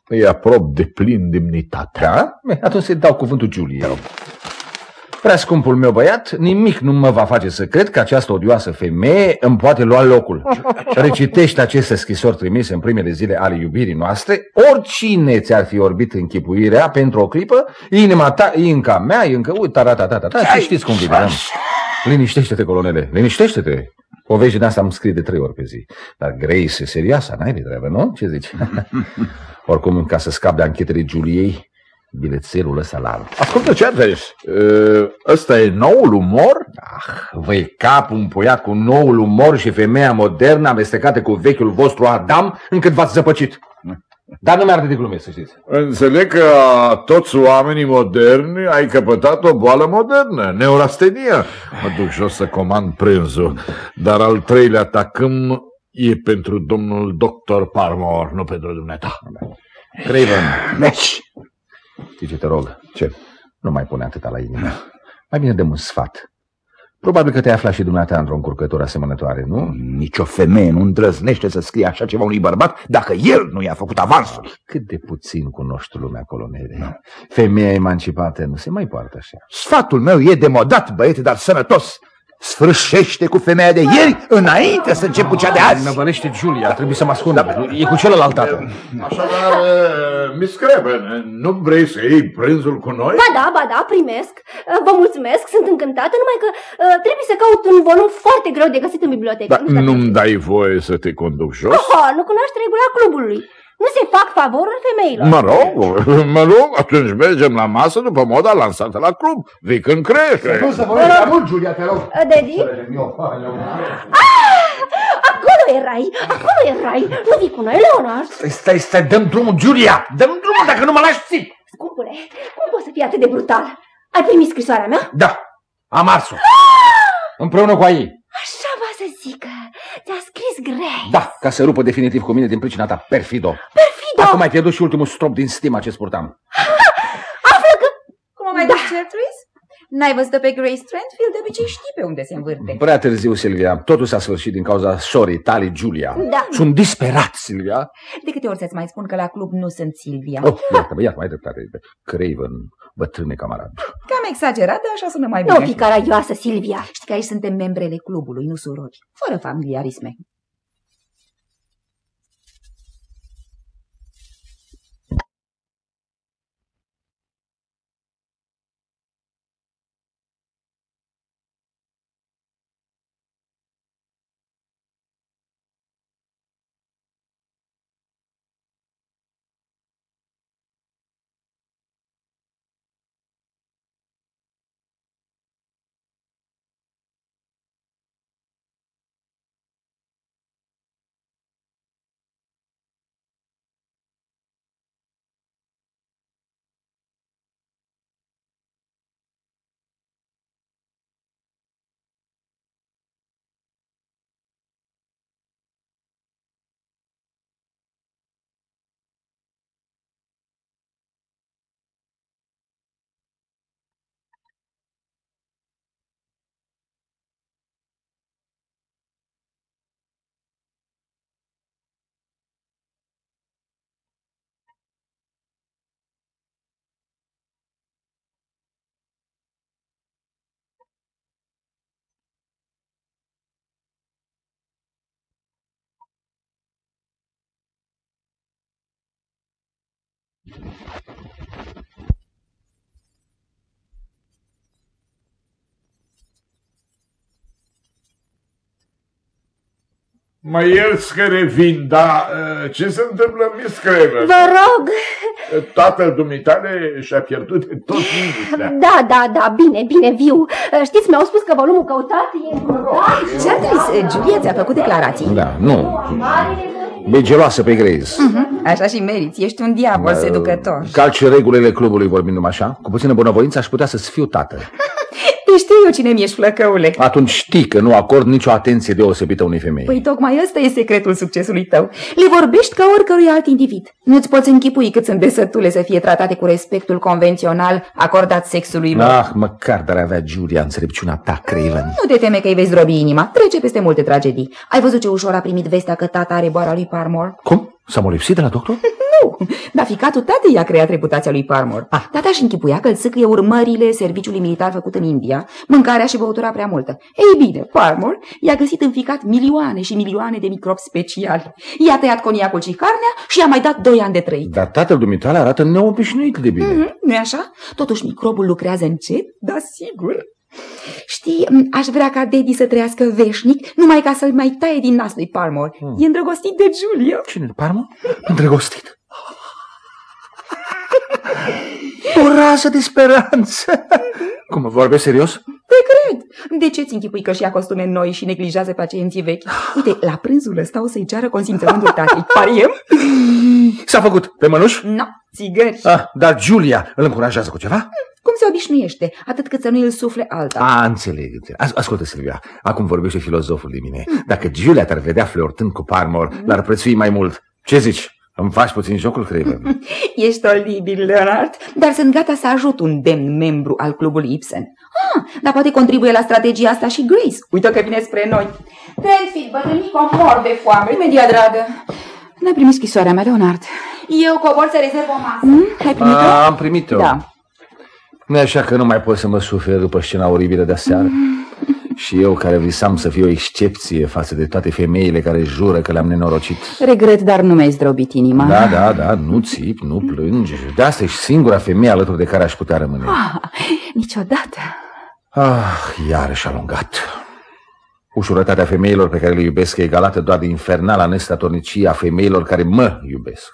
Îi aprob de plin demnitatea. Da? Atunci să-i dau cuvântul Giulia. Prea scumpul meu băiat, nimic nu mă va face să cred că această odioasă femeie îmi poate lua locul. Recitește aceste scrisori trimise în primele zile ale iubirii noastre. Oricine ți-ar fi orbit închipuirea pentru o clipă, inima ta e încă a mea, e încă... Și știți cum vine. Liniștește-te, colonele, liniștește-te. Povești din asta îmi scrie de 3 ori pe zi. Dar Grace e serioasă, n-ai de treabă, nu? Ce zici? Oricum, ca să scap de anchetele Giuliei, bilețelul ăsta la alt. Ascultă, ce vezi? Ăsta e noul umor? Vă-i cap un puiat cu noul umor și femeia modernă amestecată cu vechiul vostru Adam, încât v-ați zăpăcit. Dar nu mi-arde de glume, să știți. Înțeleg că toți oamenii moderni ai căpătat o boală modernă, neurastenia. Mă duc jos să comand prânzul, dar al 3-lea tacâm e pentru domnul doctor Parmore, nu pentru dumneata. Craven, știi ce te rog? Ce? Nu mai pune atâta la inimă. Mai bine dăm un sfat. Probabil că te-ai aflat și dumneata într-o încurcătură asemănătoare, nu? Nici o femeie nu îndrăznește să scrie așa ceva unui bărbat dacă el nu i-a făcut avansul. Cât de puțin cunoști lumea, colonele. Femeia emancipată nu se mai poartă așa. Sfatul meu e demodat, băiete, dar sănătos. Sfârșește cu femeia de ieri înainte să începu cea de azi. Năvălește Giulia, trebuie să mă ascund. E cu celălalt tată. Așadar, Miss Craven, nu vrei să iei prânzul cu noi? Ba da, primesc. Vă mulțumesc, sunt încântată, numai că trebuie să caut un volum foarte greu de găsit în bibliotecă. Dar nu-mi dai voie să te conduc jos? Nu cunoaște regula clubului. Nu se fac favoruri femeilor. Mă rog, atunci mergem la masă după moda lansată la club. Vii când crește. Nu să vorbești mult, Giulia, te rog. Daddy? Acolo erai. Nu vii cu noi, Leonard. Stai, dăm drumul, Giulia. Dăm drumul dacă nu mă lași țip. Scumpule, cum poți să fii atât de brutal? Ai primit scrisoarea mea? Da, am ars-o. Împreună cu ei. Așa va să zică. Ți-a scris Grace. Da, ca să rupă definitiv cu mine din pricina ta, perfido. Acum ai pierdut și ultimul strop din stima ce spurtam. Află că... Cum o mai duci, Gertrude? N-ai văzut-o pe Grace Trentfield? De obicei știi pe unde se învârte. Prea târziu, Silvia. Totul s-a sfârșit din cauza sorii tale, Giulia. Da. Sunt disperat, Silvia. De câte ori să-ți mai spun că la club nu sunt Silvia? Iată, mai dreptate. Craven, bătrâne camarad. Cam exagerat, dar așa sună mai bine. Nu fi caragioasă, Silvia. Știi că aici suntem membrele clubului, nu surori. Fără familiarisme. Mă ierți că revin, dar ce se întâmplă, Miss Craven? Vă rog. Tatăl dumitale și-a pierdut tot liniștea. Da, bine, viu. Știți, mi-au spus că volumul căutat e îmbrăcat. Gertrude, Giulia ți-a făcut declarații? Da, nu. E geloasă pe Grace. Așa și meriți, ești un diavol seducător. Calci regulile clubului vorbind numai așa. Cu puțină bunăvoință aș putea să-ți fiu tată. Te știu eu cine mi-ești, flăcăule. Atunci știi că nu acord nicio atenție deosebită unei femei. Păi tocmai ăsta e secretul succesului tău. Le vorbești ca oricărui alt individ. Nu-ți poți închipui cât sunt de sătule să fie tratate cu respectul convențional acordat sexului lor. Măcar dar avea Giulia înțelepciunea ta, Craven. Nu te teme că îi vei zdrobi inima. Trece peste multe tragedii. Ai văzut ce ușor a primit vestea că tata are boala lui Parmore? Cum? S-a molipsit de la doctor? Dar ficatul tatei i-a creat reputația lui Parmore. Tata își închipuia că îl sâcâie urmările serviciului militar făcut în India, mâncarea și băutura prea multă. Ei bine, Parmore i-a găsit în ficat milioane și milioane de microbi speciali. I-a tăiat coniacul și carnea și i-a mai dat 2 ani de trăit. Dar tatăl dumitale arată neobișnuit de bine. Nu-i așa? Totuși microbul lucrează încet, dar sigur. Știi, aș vrea ca Daddy să trăiască veșnic, numai ca să-l mai taie din nas lui Parmore. E îndrăgostit de Julia. Cine, Parmore? Îndrăgostit? O rază de speranță. Cum, vorbești serios? Te cred. De ce ți închipui că și-ia costume noi și neglijează pacienții vechi? Uite, la prânzul ăsta o să-i ceară consimțământul tatei. Pariem? S-a făcut pe mănuși? Nu, țigări. Dar Julia îl încurajează cu ceva? Cum se obișnuiește, atât cât să nu îl sufle alta. Înțeleg. Ascultă, Silvia, acum vorbește filozoful de mine. Dacă Julia te-ar vedea flirtând cu Parmore, l-ar prețui mai mult. Ce zici? Îmi faci puțin jocul, cred. Ești olibil, Leonard, dar sunt gata să ajut un demn membru al clubului Ibsen. Dar poate contribuie la strategia asta și Grace. Uită că vine spre noi. Trenfield, bătrânică, mor de foame. Imediat, dragă. N-ai primit scrisoarea mea, Leonard? Eu cobor să rezerv o masă. Ai primit-o? Am primit-o. Da. Nu e așa că nu mai pot să mă sufer după scena oribilă de aseară? Și eu care visam să fiu o excepție față de toate femeile care jură că le-am nenorocit. Regret, dar nu mi-ai zdrobit inima. Da, nu țipi, nu plângi. De asta ești singura femeie alături de care aș putea rămâne. Niciodată. Iarăși alungat. Ușurătatea femeilor pe care le iubesc e egalată doar de infernala nestatornicie a femeilor care mă iubesc.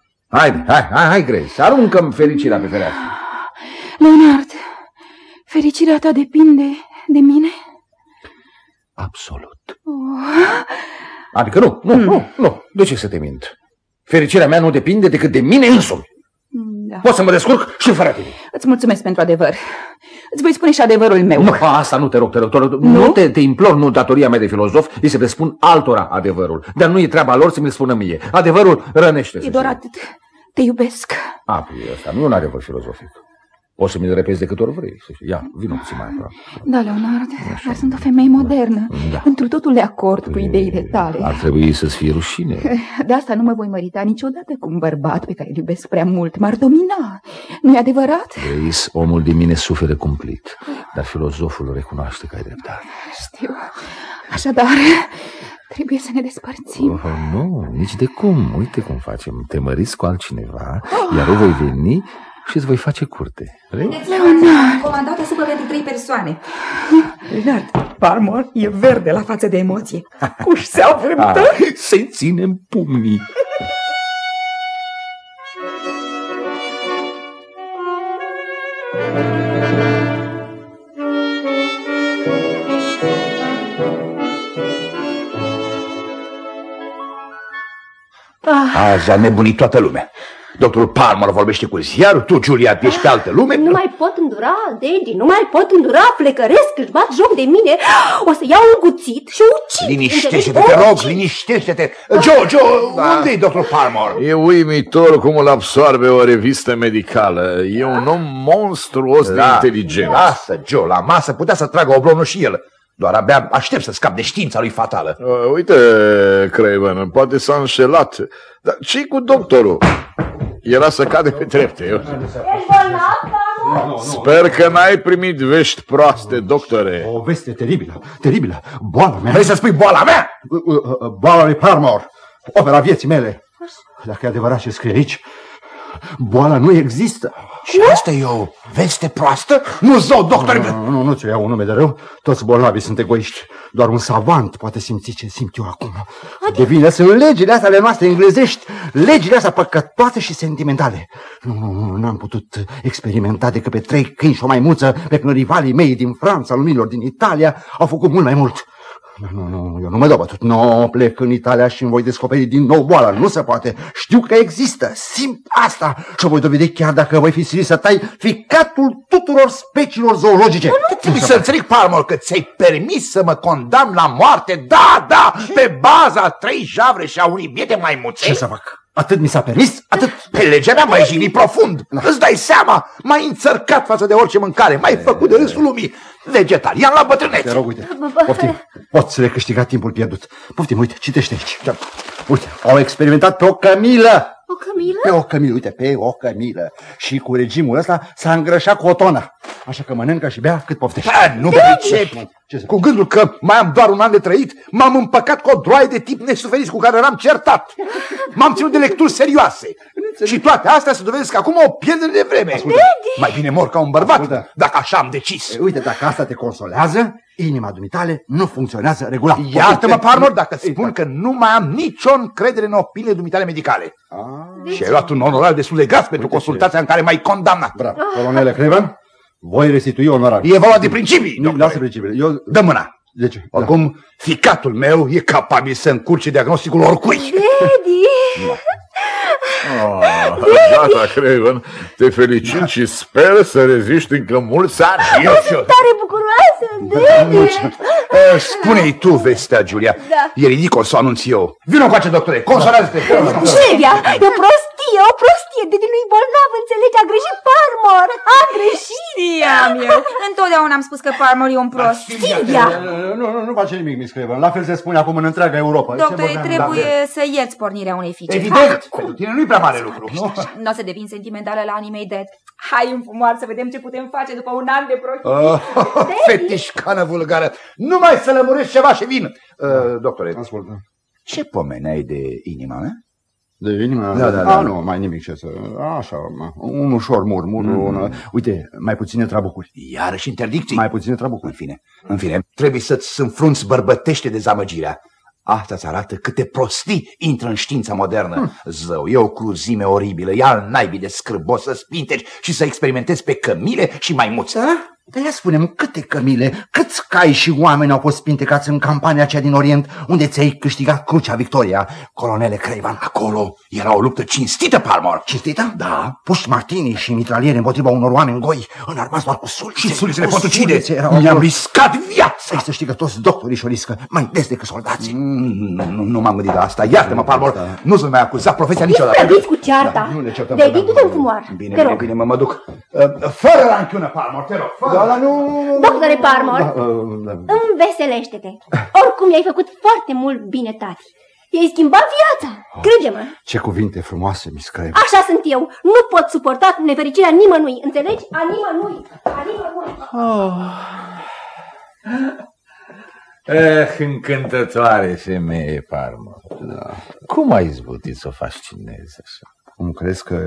Hai, Grace, aruncă-mi fericirea pe fereastră. Leonard, fericirea ta depinde de mine? Absolut. Adică nu. De ce să te mint? Fericirea mea nu depinde decât de mine însumi. Da. Pot să mă descurc și fără tine. Îți mulțumesc pentru adevăr. Îți voi spune și adevărul meu. Nu, asta nu te rog. Nu te implor, nu datoria mea de filozof e să le spun altora adevărul. Dar nu e treaba lor să mi-l spună mie. Adevărul rănește. E doar atât. Te iubesc. Asta nu e un adevăr filozofic. Poți să mi-l repezi de câte ori vrei. Ia, vină puțin mai aproape. Da, Leonard, dar sunt o femeie modernă. Întru totul de acord cu ideile tale. Ar trebui să-ți fie rușine. De asta nu mă voi mărita niciodată cu un bărbat pe care îl iubesc prea mult. M-ar domina. Nu-i adevărat? Grace, omul din mine suferă cumplit, dar filozoful recunoaște că ai dreptate. Știu. Așadar, trebuie să ne despărțim. Nu, nici de cum. Uite cum facem. Te măriți cu altcineva, iar eu voi veni și îți voi face curte. Leonard, comandată supă pentru 3 persoane. Leonard, Parmore e verde la față de emoție. Cuși se avântă. Să-i ținem pumnii. Azi a nebunit toată lumea. Doctorul Parmore vorbește cu ziarul, tu, Julia, ești pe altă lume. Nu mai pot îndura, Daddy, nu mai pot îndura, flecăresc, își bat joc de mine. O să iau un cuțit și o ucid. Liniștește-te, te rog, liniștește-te. Joe, unde-i doctorul Parmore? E uimitor cum îl absorbe o revistă medicală. E un om monstruos de inteligent. Lasă, Joe, la masă putea să tragă oblonul și el. Doar abia aștept să scap de știința lui fatală. Uite, Craven, poate s-a înșelat. Dar ce-i cu doctorul? Era să cade pe trepte. Ești bolnav? Sper că n-ai primit vești proaste, doctore. O veste teribilă. Boala mea. Vrei să spui boala mea? Boala lui Parmore. Opera vieții mele. Dacă e adevărat ce scrie aici, boala nu există. Și asta e o veste proastă? Nu zău, doctor! Nu ți-o iau un nume de rău. Toți bolnavii sunt egoiști. Doar un savant poate simți ce simt eu acum. De vină sunt legile astea ale noastre englezești. Legile astea păcătoase și sentimentale. N-am putut experimenta decât pe 3 câini și o maimuță, pe când rivalii mei din Franța, lumilor din Italia, au făcut mult mai mult. Nu, eu nu mă dau bătut. Nu, plec în Italia și îmi voi descoperi din nou boala. Nu se poate. Știu că există. Simt asta. Și o voi dovedi chiar dacă voi fi silit să tai ficatul tuturor speciilor zoologice. Nu trebuie să înțeleg, Parmore, că ți-ai permis să mă condamn la moarte. Da, pe baza 3 javre și a unui biete maimuțe. Ce să fac? Atât mi s-a permis? Atât? Pe legea mea m-ai jignit profund. Îți dai seama? M-ai înțărcat față de orice mâncare. M-ai făcut de râsul lumii. Vegetarian la bătrânețe. Te rog, uite. Poftim. Poți recâștiga timpul pierdut. Poftim, uite, citește aici. Uite, au experimentat pe o cămilă. O cămilă? Pe o cămilă, uite, pe o cămilă. Și cu regimul ăsta s-a îngrășat cu o tonă. Așa că mănâncă și bea cât poftește. Nu pricep. Cu gândul că mai am doar un an de trăit, m-am împăcat cu o droaie de tip nesuferiți cu care l-am certat. M-am ținut de lecturi serioase. Și toate astea se dovedesc acum o pierdere de vreme. Mai bine mor ca un bărbat, dacă așa am decis. Uite, dacă asta te consolează, inima dumitale nu funcționează regulat. Iartă-mă, Palmer, dacă spun că nu mai am nicio încredere în opiniile dumitale medicale. Și ai luat un onorar destul de gras pentru consultația în care m-ai condamnat. Bravo. Colonele Craven, voi restitui onorarul. E vorba de principii, doctore. Lasă principiile. Dă mâna. De ce? Oricum, ficatul meu e capabil să încurce diagnosticul oricui. Daddy! Gata, Craven, te felicit și sper să reziști încă mulți ani. Sunt tare bucuroasă, Daddy! Spune-i tu vestea, Giulia. Da. E ridicol să o anunț eu. Vino cu doctore, consolează-te. Julia, e o prostie. Daddy nu-i bolnav, înțelegi? A greșit Palmer. A greșit. Știam eu. Întotdeauna am spus că Palmer e un prost. Silvia! Nu face nimic, Miss Craven. La fel se spune acum în întreaga Europa. Doctore, trebuie să ierți pornirea unei fiice. Evident, pentru tine nu-i prea mare lucru, nu? Nu o să devin sentimentală la Animei Dead. Hai în fumoar să vedem ce putem face după un an de prostie. Fetișcană vulgară. Nu mai să lămurești ceva și vin. Doctore, Ascultă. ce pomeni ai de inima mea? De inimă? Da. Nu, mai nimic ce să... Așa, un ușor murmur. Uite, mai puține trabucuri. Iarăși interdicții? Mai puține trabucuri. În fine, trebuie să-ți înfrunți bărbătește dezamăgirea. Asta ți arată câte prostii intră în știința modernă. Zău, e o cruzime oribilă, e al naibii de scârbos să spinteci și să experimentezi pe cămile și maimuțe. Dar ia spune-mi, câte cămile, câți cai și oameni au fost spintecați în campania aceea din Orient, unde ți-ai câștigat crucea Victoria, colonele Craven? Acolo era o luptă cinstită, Palmer. Cinstită? Da. Puși martini și mitraliere împotriva unor oameni goi, înarmați doar cu sulițe. Și sulițele pot ucide. Mi-am riscat viața. Să știi că toți doctorii și-o riscă, mai des decât soldații. Nu m-am gândit la asta. Iartă-mă, Palmer, nu să mai acuza profesia niciodată. Ești cu cearta. Daddy, du-te în fumoar. Bine, mă duc. Fără ranchiună, Palmer, te rog. Da, nu... Doctore Palmer, înveselește-te. Oricum i-ai făcut foarte mult bine, tati. I-ai schimbat viața, crede-mă. Ce cuvinte frumoase, Miss Craven. Așa sunt eu. Nu pot suporta nefericirea nimănui. Înțelegi? A nimănui. Încântătoare femeie, Palmer. Da. Cum ai izbutit să o fascinezi așa? Cum crezi că...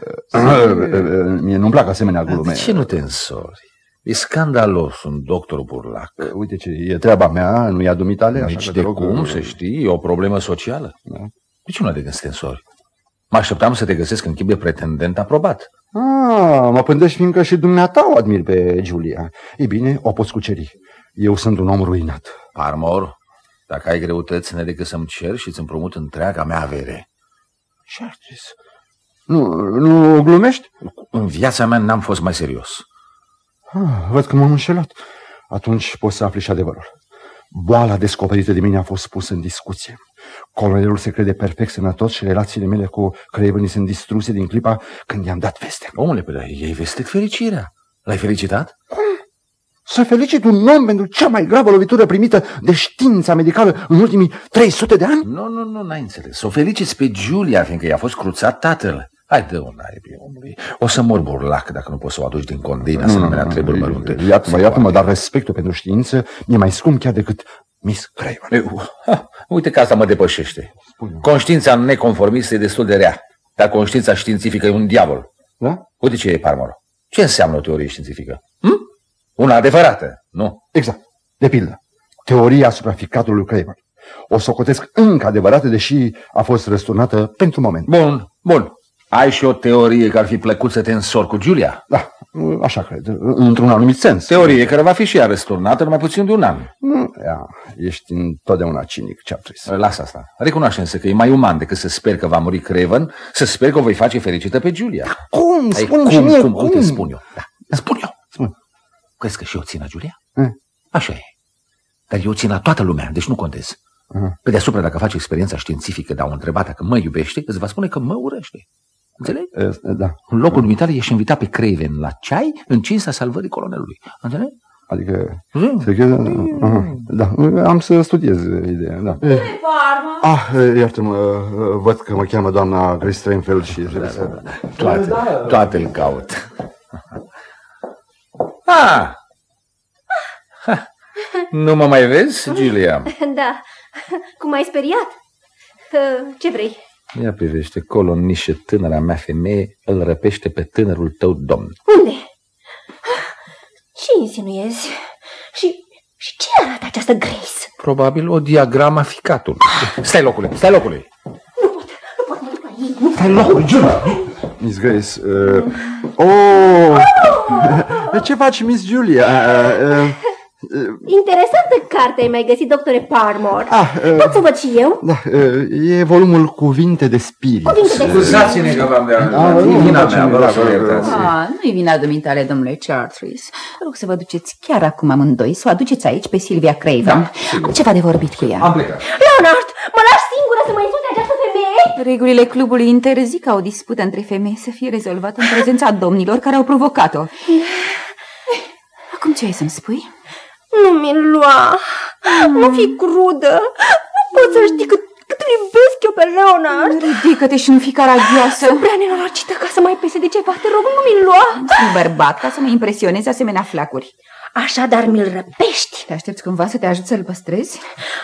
Mie nu-mi plac asemenea glume. De ce nu te însori? E scandalos un doctor burlac. Uite ce, e treaba mea, nu e a dumitale. Nici de cum, să știi, e o problemă socială. Da. Nici una de gând să te însori. Mă așteptam să te găsesc în chip de pretendent aprobat. Mă pândești fiindcă și dumneata o admir pe Giulia. Ei bine, o poți cuceri. Eu sunt un om ruinat. Palmer, dacă ai greutăți, ne decât să-mi cer și îți împrumut întreaga mea avere. Chartres, nu glumești? În viața mea n-am fost mai serios. Văd că m-am înșelat. Atunci poți să afli și adevărul. Boala descoperită de mine a fost pusă în discuție. Colonelul se crede perfect sănătos și relațiile mele cu Craven sunt distruse din clipa când i-am dat vestea. Omule, i-ai vestit fericirea. L-ai felicitat? Să felicit un om pentru cea mai gravă lovitură primită de știința medicală în ultimii 300 de ani? Nu, n-ai înțeles. O feliciți pe Giulia, fiindcă i-a fost cruțat tatăl. Hai, dă un aer, omului. O să mor burlac dacă nu poți să o aduci din condina, să nu treburi mărunte. Iată-mă, dar respectul pentru știință e mai scump chiar decât Miss Craven. Uite că asta mă depășește. Conștiința neconformistă e destul de rea, dar conștiința științifică e un diavol. Da? Uite ce e, Palmer. Ce înseamnă o teorie științifică? Una adevărată, nu? Exact. De pildă, teoria asupra ficatului lui Craven. O socotesc încă adevărată, deși a fost răsturnată pentru moment. Bun. Ai și o teorie că ar fi plăcut să te însori cu Giulia? Da, așa cred, într-un anumit sens. Teorie care va fi și ea răsturnată numai puțin de un an. Ești întotdeauna cinic, Chartres. Lasă asta. Recunoaște însă că e mai uman decât să sper că va muri Craven, să sper că o voi face fericită pe Giulia. Cum? Spune-mi și mie cum. Uite, spun eu. Da. Spun eu. Crezi că și eu țin la Giulia? Așa e. Dar eu țin la toată lumea, deci nu contez. Pe deasupra, dacă faci experiența științifică, dar o întrebat dacă mă iubește, îți va spune că mă urăște. Înțelegi? Da. În locul dumitale ești invitat pe Craven la ceai în cinsta salvării colonelului. Înțelegi? Adică... Da, am să studiez ideea, da. Iartă-mă, văd că mă cheamă doamna Grace Strenfeld și... Toate îl caut. Nu mă mai vezi, Julia? Da. Cum ai speriat? Ce vrei? Ia privește, acolo în nișă tânăra mea femeie îl răpește pe tânărul tău domn. Unde? Ce insinuezi? Și ce arată această Grace? Probabil o diagramă a ficatului. Stai locule! Nu pot mă duc aici. Stai locule, Julia! Miss Grace, ce faci, Miss Julia? Interesantă carte ai mai găsit, doctore Parmore. Pot să văd și eu? Da, e volumul Cuvinte de Spirit. Scuzați-ne că v-am deranjat. Nu-i vina mea, vă rog să iertați. Nu-i vina dumitale, domnule Chartres. Rog să vă duceți chiar acum amândoi, să o aduceți aici pe Sylvia Craven. Da. Am ceva de vorbit cu ea. Am plecat. Leonard, mă lași singură să mă insulte această femeie? Regulile clubului interzic ca o dispută între femei să fie rezolvată în prezența domnilor care au provocat-o. Acum ce ai să-mi spui? Nu mi-l lua. Nu fi crudă. Nu poți să știi cât îl iubesc eu pe Leonard. Ridică-te și nu fi caragioasă. Sunt prea nenorocită ca să mai pese de ceva. Te rog, nu mi-l lua. Sunt bărbat ca să mă impresionezi asemenea flacuri. Așadar mi-l răpești. Te aștepți cumva să te ajut să-l păstrezi?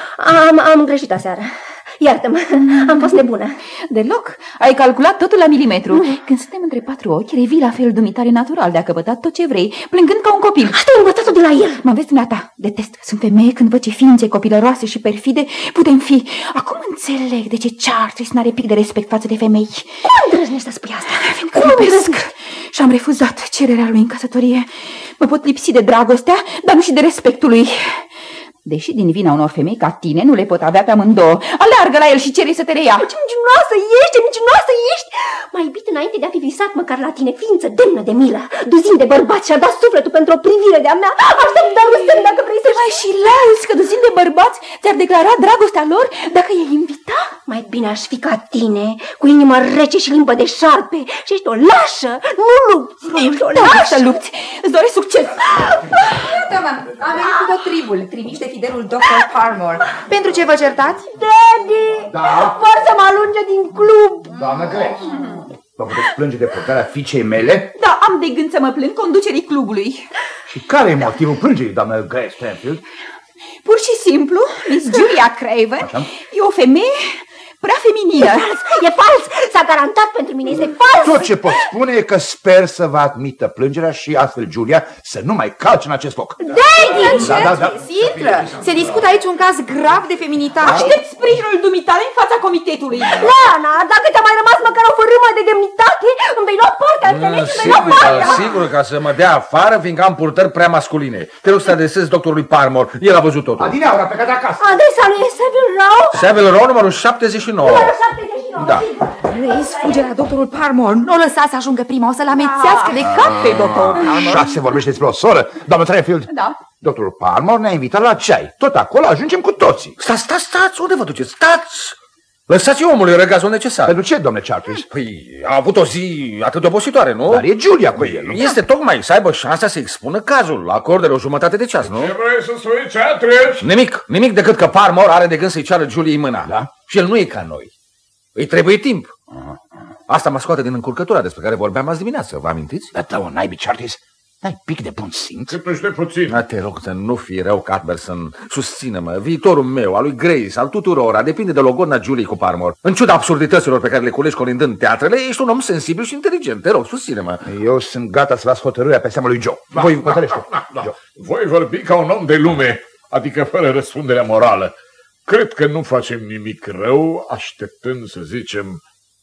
Am greșit aseară. Iartă-mă, am fost nebună. Deloc, ai calculat totul la milimetru. Când suntem între patru ochi, revii la felul dumitare natural de a căpătat tot ce vrei, plângând ca un copil. Asta am învățat-o de la el. Mă înveți dumneata, detest. Sunt femeie când văd ce ființe copilăroase și perfide putem fi. Acum înțeleg de ce Chartres n-are pic de respect față de femei. Cum îndrăznești să spui asta? Fiindcă iubesc și am refuzat cererea lui în căsătorie. Mă pot lipsi de dragostea, dar nu și de respectul lui. Deși din vina unor femei ca tine nu le pot avea pe amândouă. Aleargă la el și cere să te reia. Ce mincinoasă ești, Mai iubit înainte de a fi visat măcar la tine, ființă demnă de milă. Duzin de bărbați și-a dat sufletul pentru o privire de-a mea. Aștept doar un semn dacă vrei să mai și lauzi că duzin de bărbați ți-ar declara dragostea lor dacă i-ai invita. Mai bine aș fi ca tine, cu inimă rece și limbă de șarpe. Și ești o lașă, nu lupți. Ești o lașă. Să lupți, îți doresc succes. Iată-mă, am venit cu tot tribul, trimiși de fidelul Dr. Parmore. Pentru ce vă certați? Daddy, vor să mă alunge din club. Doamnă Grace, vă puteți plânge de purtarea fiicei mele? Da, am de gând să mă plâng conducerii clubului. Și care e motivul plângerii, doamnă Grace Stanfield? Pur și simplu, Miss Julia Craven e o femeie prea feminină. E fals! S-a garantat pentru mine, este fals! Tot ce pot spune e că sper să vă admită plângerea și astfel Julia să nu mai calce în acest loc. Daddy! Intră! Se discută aici un caz grav de feminitate. Aștept sprijinul dumitale în fața comitetului. Leana, dacă ți-a mai rămas măcar o fărâmă de demnitate, îmi vei lua partea, înțelegi? Îmi vei lua partea! Sigur ca să mă dea afară, fiindcă am purtări prea masculine. Te rog să te adresezi doctorului Parmore. El a văzut totul. Adineaura a plecat acasă. Adresa lui e Savile Row? Savile Row, numărul 79. Da. Grace, fuge la doctorul Parmore. Nu o lăsa să ajungă prima, o să-l amețească de cap pe doctorul Parmore. 6 vorbește despre o soră, doamnă Trenfield. Da. Doctorul Parmore ne-a invitat la ceai. Tot acolo ajungem cu toții. Stați, unde vă duceți? Stați! Lăsați omului răgazul necesar. Pentru ce, domnule Chartres? Păi, a avut o zi atât de obositoare, nu? Dar e Julia cu el, nu? Este tocmai să aibă șansa să expună cazul. Acordă-le o jumătate de ceas, nu? Ce vrei să spui, Chartres? Nimic decât că Parmore are de gând să-i ceară Juliei mâna. Da? Și el nu e ca noi. Îi trebuie timp. Asta mă scoate din încurcătura despre care vorbeam azi dimineață, vă amintiți? Da, o naibii, Chartres. N-ai pic de bun simț? Cât de puțin. Te rog să nu fii rău, Cuthbertson. Susține-mă. Viitorul meu, al lui Grace, al tuturora, depinde de logodna Julie cu Parmore. În ciuda absurdităților pe care le culegi colindând teatrele, ești un om sensibil și inteligent. Te rog, susține-mă. Eu sunt gata să las hotărârea pe seama lui Joe. Voi hotărăște. Voi vorbi ca un om de lume, adică fără răspunderea morală. Cred că nu facem nimic rău, așteptând, să zicem,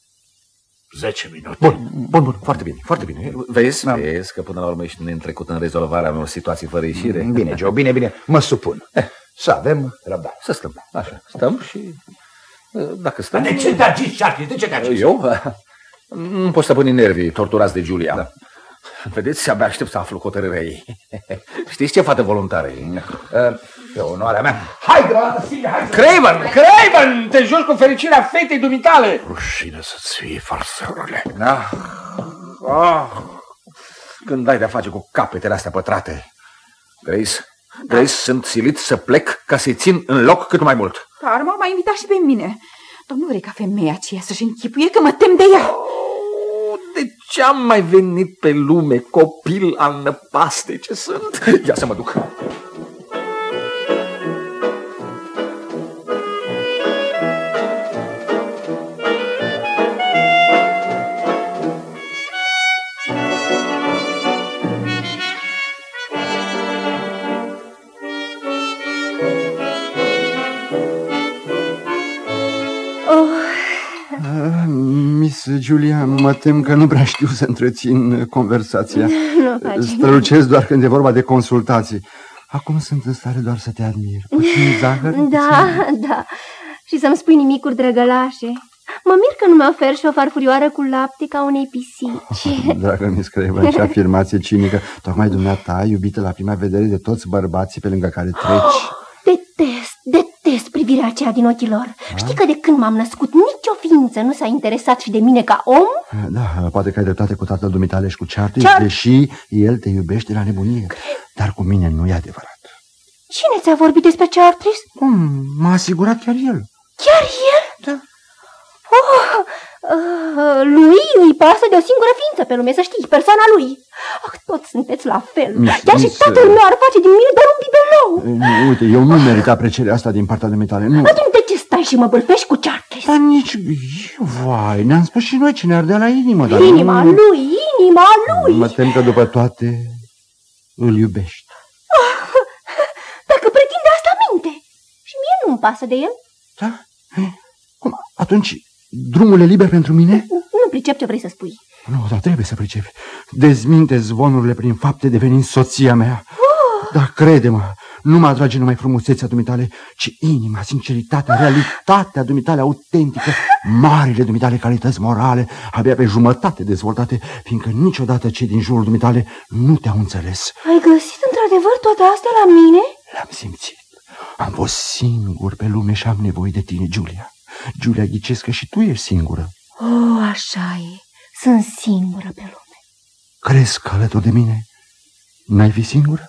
10 minute. Bun, foarte bine. Vezi că până la urmă ești neîntrecut în rezolvarea unor situații fără ieșire. Bine, Joe, bine, mă supun. Să avem răbdare. Să stăm, așa, stăm și... Dacă stăm... De ce te-a zis, Charles? De ce te-a zis? Eu? Nu pot stăpâni nervii torturați de Julia. Da. Vedeți, abia aștept să aflu hotărârea ei. Știți ce fată voluntară e? E onoarea mea. Hai, Silvia, hai! Craven! Te joci cu fericirea fetei dumitale! Rușine să-ți fie, farsărule. Da. Când ai de-a face cu capetele astea pătrate, Grace, sunt silit să plec ca să-i țin în loc cât mai mult. Parmor m-a invitat și pe mine. Dar nu vrei ca femeia aceea să-și închipuie că mă tem de ea. De ce am mai venit pe lume, copil al năpastei ce sunt? Ia să mă duc. Miss Julia, mă tem că nu prea știu să întrețin conversația. Strălucesc doar când e vorba de consultații. Acum sunt în stare doar să te admir. Puțin zahăr? Da. Și să-mi spui nimicuri drăgălașe. Mă mir că nu mi oferi și o farfurioară cu lapte ca unei pisici. Dragă Miss Craven, ce afirmație cinică. Tocmai dumneata, iubită la prima vedere de toți bărbații pe lângă care treci. Detest privirea aceea din ochii lor. Știi că de când m-am născut nicio ființă nu s-a interesat și de mine ca om? Da, poate că ai dreptate cu tatăl dumitale și cu Charlie, deși el te iubește la nebunie. Dar cu mine nu e adevărat. Cine ți-a vorbit despre Charles? M-a asigurat chiar el. Chiar el? Da. Lui îi pasă de o singură ființă pe lume, să știi, persoana lui. Toți sunteți la fel. Chiar și tatăl meu ar face din mine doar un bibelou. Uite, eu nu merit aprecierea asta din partea dumitale. Atunci de ce stai și mă bâlfești cu Charles? Dar nici... Vai, ne-am spus și noi ce ne ardea la inimă. Dar inima lui. Mă tem că după toate îl iubești. Dacă pretinde asta, minte. Și mie nu-mi pasă de el. Da? Cum? Atunci, drumul e liber pentru mine? Nu pricep ce vrei să spui. Nu, dar trebuie să pricepi. Dezminte zvonurile prin fapte devenind soția mea. Dar crede-mă, nu mă atrage numai frumusețea dumitale, ci inima, sinceritatea, realitatea dumitale autentică, marile dumitale calități morale, abia pe jumătate dezvoltate, fiindcă niciodată cei din jurul dumitale nu te-au înțeles. Ai găsit într-adevăr toate astea la mine? L-am simțit. Am fost singur pe lume și am nevoie de tine, Julia. Julia, ghicesc că și tu ești singură. Așa e. Sunt singură pe lume. Crezi că alături de mine n-ai fi singură?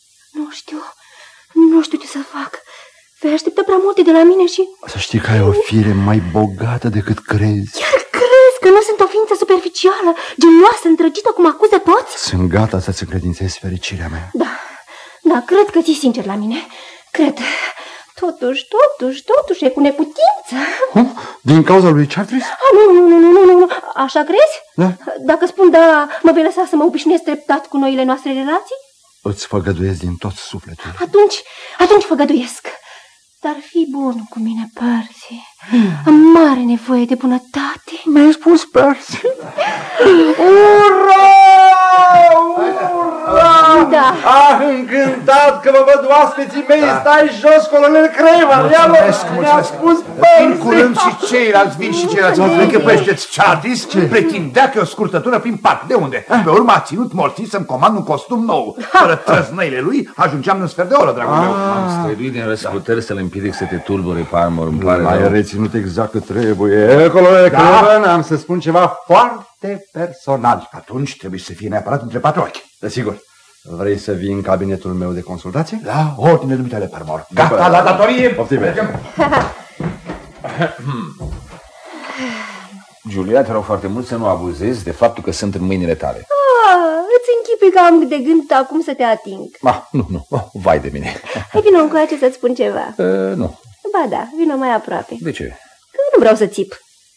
Nu știu ce să fac. Vei aștepta prea multe de la mine și... Să știi că ai o fire mai bogată decât crezi. Chiar crezi că nu sunt o ființă superficială, geloasă, îndrăgită, cum acuză toți? Sunt gata să-ți încredințez fericirea mea. Da, cred că ții sincer la mine. Cred. Totuși, e cu neputință. Din cauza lui Chartres? Nu. Așa crezi? Da. Dacă spun da, mă vei lăsa să mă obișnuiesc treptat cu noile noastre relații? Îți făgăduiesc din tot sufletul. Atunci făgăduiesc. Dar fi bun cu mine, Percy. Am mare nevoie de bunătate. Mi-ai spus, Percy? Ura! Da. Încântat că vă văd oaspeții mei. Stai jos, colonel Craven. Mi-a spus Percy. Vin curând și ceilalți, Cred că peșteți Charles pretindea că e o scurtătură prin parc. De unde? Pe urmă a ținut morții să-mi comand un costum nou. Fără trăznăile lui ajungeam în sfert de oră, dragul meu. Am străduit din răsputeri să-l împiedic să te tulbure, Parmor. Îmi pare rău. Ai reținut exact cât trebuie. Colonel Craven, am să spun ceva foarte personal. Atunci trebuie să fie neapărat între patru ochi. Desigur. Vrei să vii în cabinetul meu de consultație? Da, ordine dumitale, Parmor. Gata la datorie. Poftim. Julia, te rog foarte mult să nu abuzezi de faptul că sunt în mâinile tale. Îți închipui că am de gând acum să te ating. Nu, vai de mine. Hai, vină încoace să-ți spun ceva. Nu. Ba da, vină mai aproape. De ce? Că nu vreau să țip.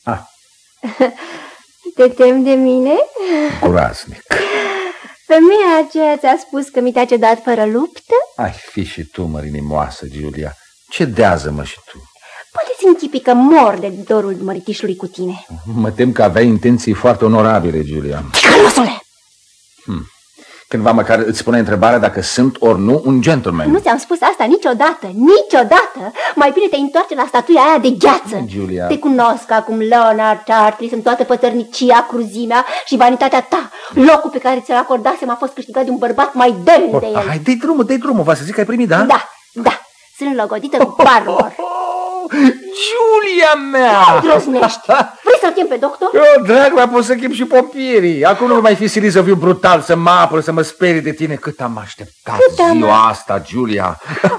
Te temi de mine? Groaznic. Femeia aceea ți-a spus că mi te-a cedat fără luptă? Ai fi și tu, mărinimoasă, Julia. Cedează-mă și tu. Poate-ți închipui că mor de dorul măritișului cu tine. Mă tem că aveai intenții foarte onorabile, Julia. Ticălosule! Cândva măcar îți spune întrebarea dacă sunt ori nu un gentleman. Nu ți-am spus asta niciodată. Mai bine te întoarce la statuia aia de gheață. Julia. Te cunosc acum, Leonard Chartres, în toată pătărnicia, cruzimea și vanitatea ta. Locul pe care ți-l acordasem a fost câștigat de un bărbat mai demn de el. Hai, dă-i drumul, va să zic că ai primit, da? Da, sunt logodită cu Parmor. Julia mea! Droznești! Vrei să-l chem pe doctor? Eu, drag, mai pot să chem și pompierii. Acum nu mai fi silit să fiu brutal, să mă apăr, să mă sperii de tine. Cât am așteptat ziua asta, Julia.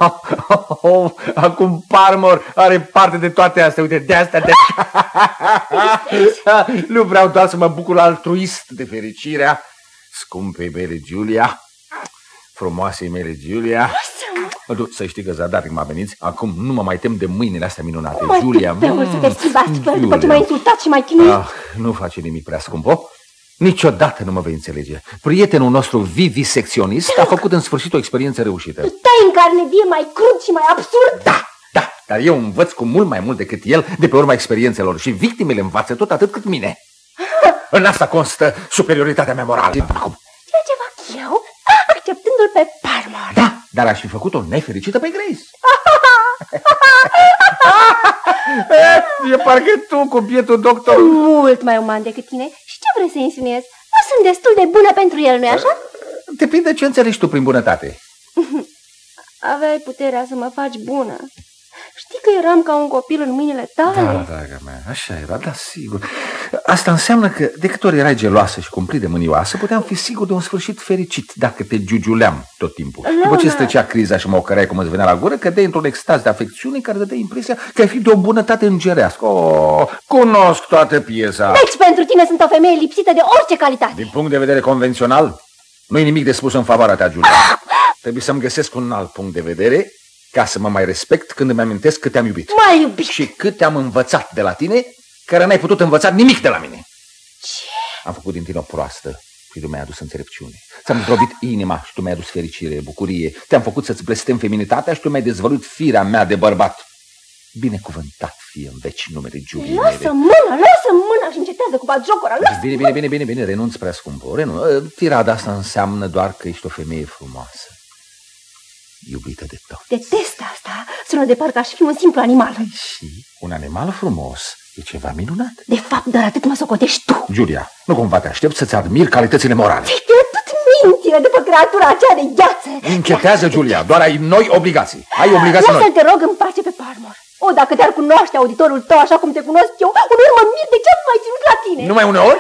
Acum Parmor are parte de toate astea. Uite, de astea, de... Nu vreau doar să mă bucur altruist de fericirea scumpei mele, Julia. Frumoasei mele, Julia. Să știi că zadarnic m-a venit. Acum nu mă mai tem de mâinile astea minunate, Julia. Să te schimbi astfel, după ce m-ai insultat și m-ai chinuit. Nu face nimic prea scumpo. Niciodată nu mă vei înțelege. Prietenul nostru vivisecționist a făcut în sfârșit o experiență reușită. Stai în carne vie mai crud și mai absurd. Da, dar eu învăț cu mult mai mult decât el de pe urma experiențelor și victimele învață tot atât cât mine. În asta constă superioritatea mea morală. Ceea ce fac eu, acceptându-l pe Parmor. Da, dar aș fi făcut-o nefericită pe Grace. E parcă tu cu bietul doctor. Mult mai uman decât tine. Și ce vrei să insinuezi? Nu sunt destul de bună pentru el, nu-i așa? Depinde ce înțelegi tu prin bunătate. Aveai puterea să mă faci bună. Știi că eram ca un copil în mâinile tale? Da, draga mea, așa era, da, sigur. Asta înseamnă că de câte ori erai geloasă și cumplit de mânioasă, puteam fi sigur de un sfârșit fericit dacă te giugiuleam tot timpul. După ce strecea criza și mă ocăreai cum îți venea la gură, cădeai într-un extaz de afecțiune care dădea impresia că ai fi de o bunătate îngerească. Cunosc toată piesa. Deci pentru tine sunt o femeie lipsită de orice calitate. Din punct de vedere convențional, nu-i nimic de spus în favoarea ta, Julia. Trebuie să-mi găsesc un alt punct de vedere ca să mă mai respect când îmi amintesc cât te-am iubit. M-ai iubit. Și cât te-am învățat de la tine, care n-ai putut învăța nimic de la mine. Ce? Am făcut din tine o proastă și tu mi-ai adus înțelepciune. Ți-am zdrobit inima și tu mi-ai adus fericire, bucurie. Te-am făcut să-ți blestem feminitatea și tu mi-ai dezvăluit firea mea de bărbat. Binecuvântat fie în veci numele Juliei mele. Lasă mâna și încetează cu batjocura. Bine, renunț prea scumpă. Tirada asta înseamnă doar că ești o femeie frumoasă, iubită de tot. Detest asta. Sună de parcă aș fi un simplu animal. Și un animal frumos e ceva minunat. De fapt, doar atât mă socotești tu. Julia, nu cumva te aștept să-ți admiri calitățile morale. Ți-ai pierdut mințile după creatura aceea de gheață. Închetează, Julia, doar ai noi obligații. Ai obligații noi. Lasă-l, te rog, în pace pe Parmor. Dacă te-ar cunoaște auditorul tău așa cum te cunosc eu, uneori mă mir de ce am mai ținut la tine. Numai uneori?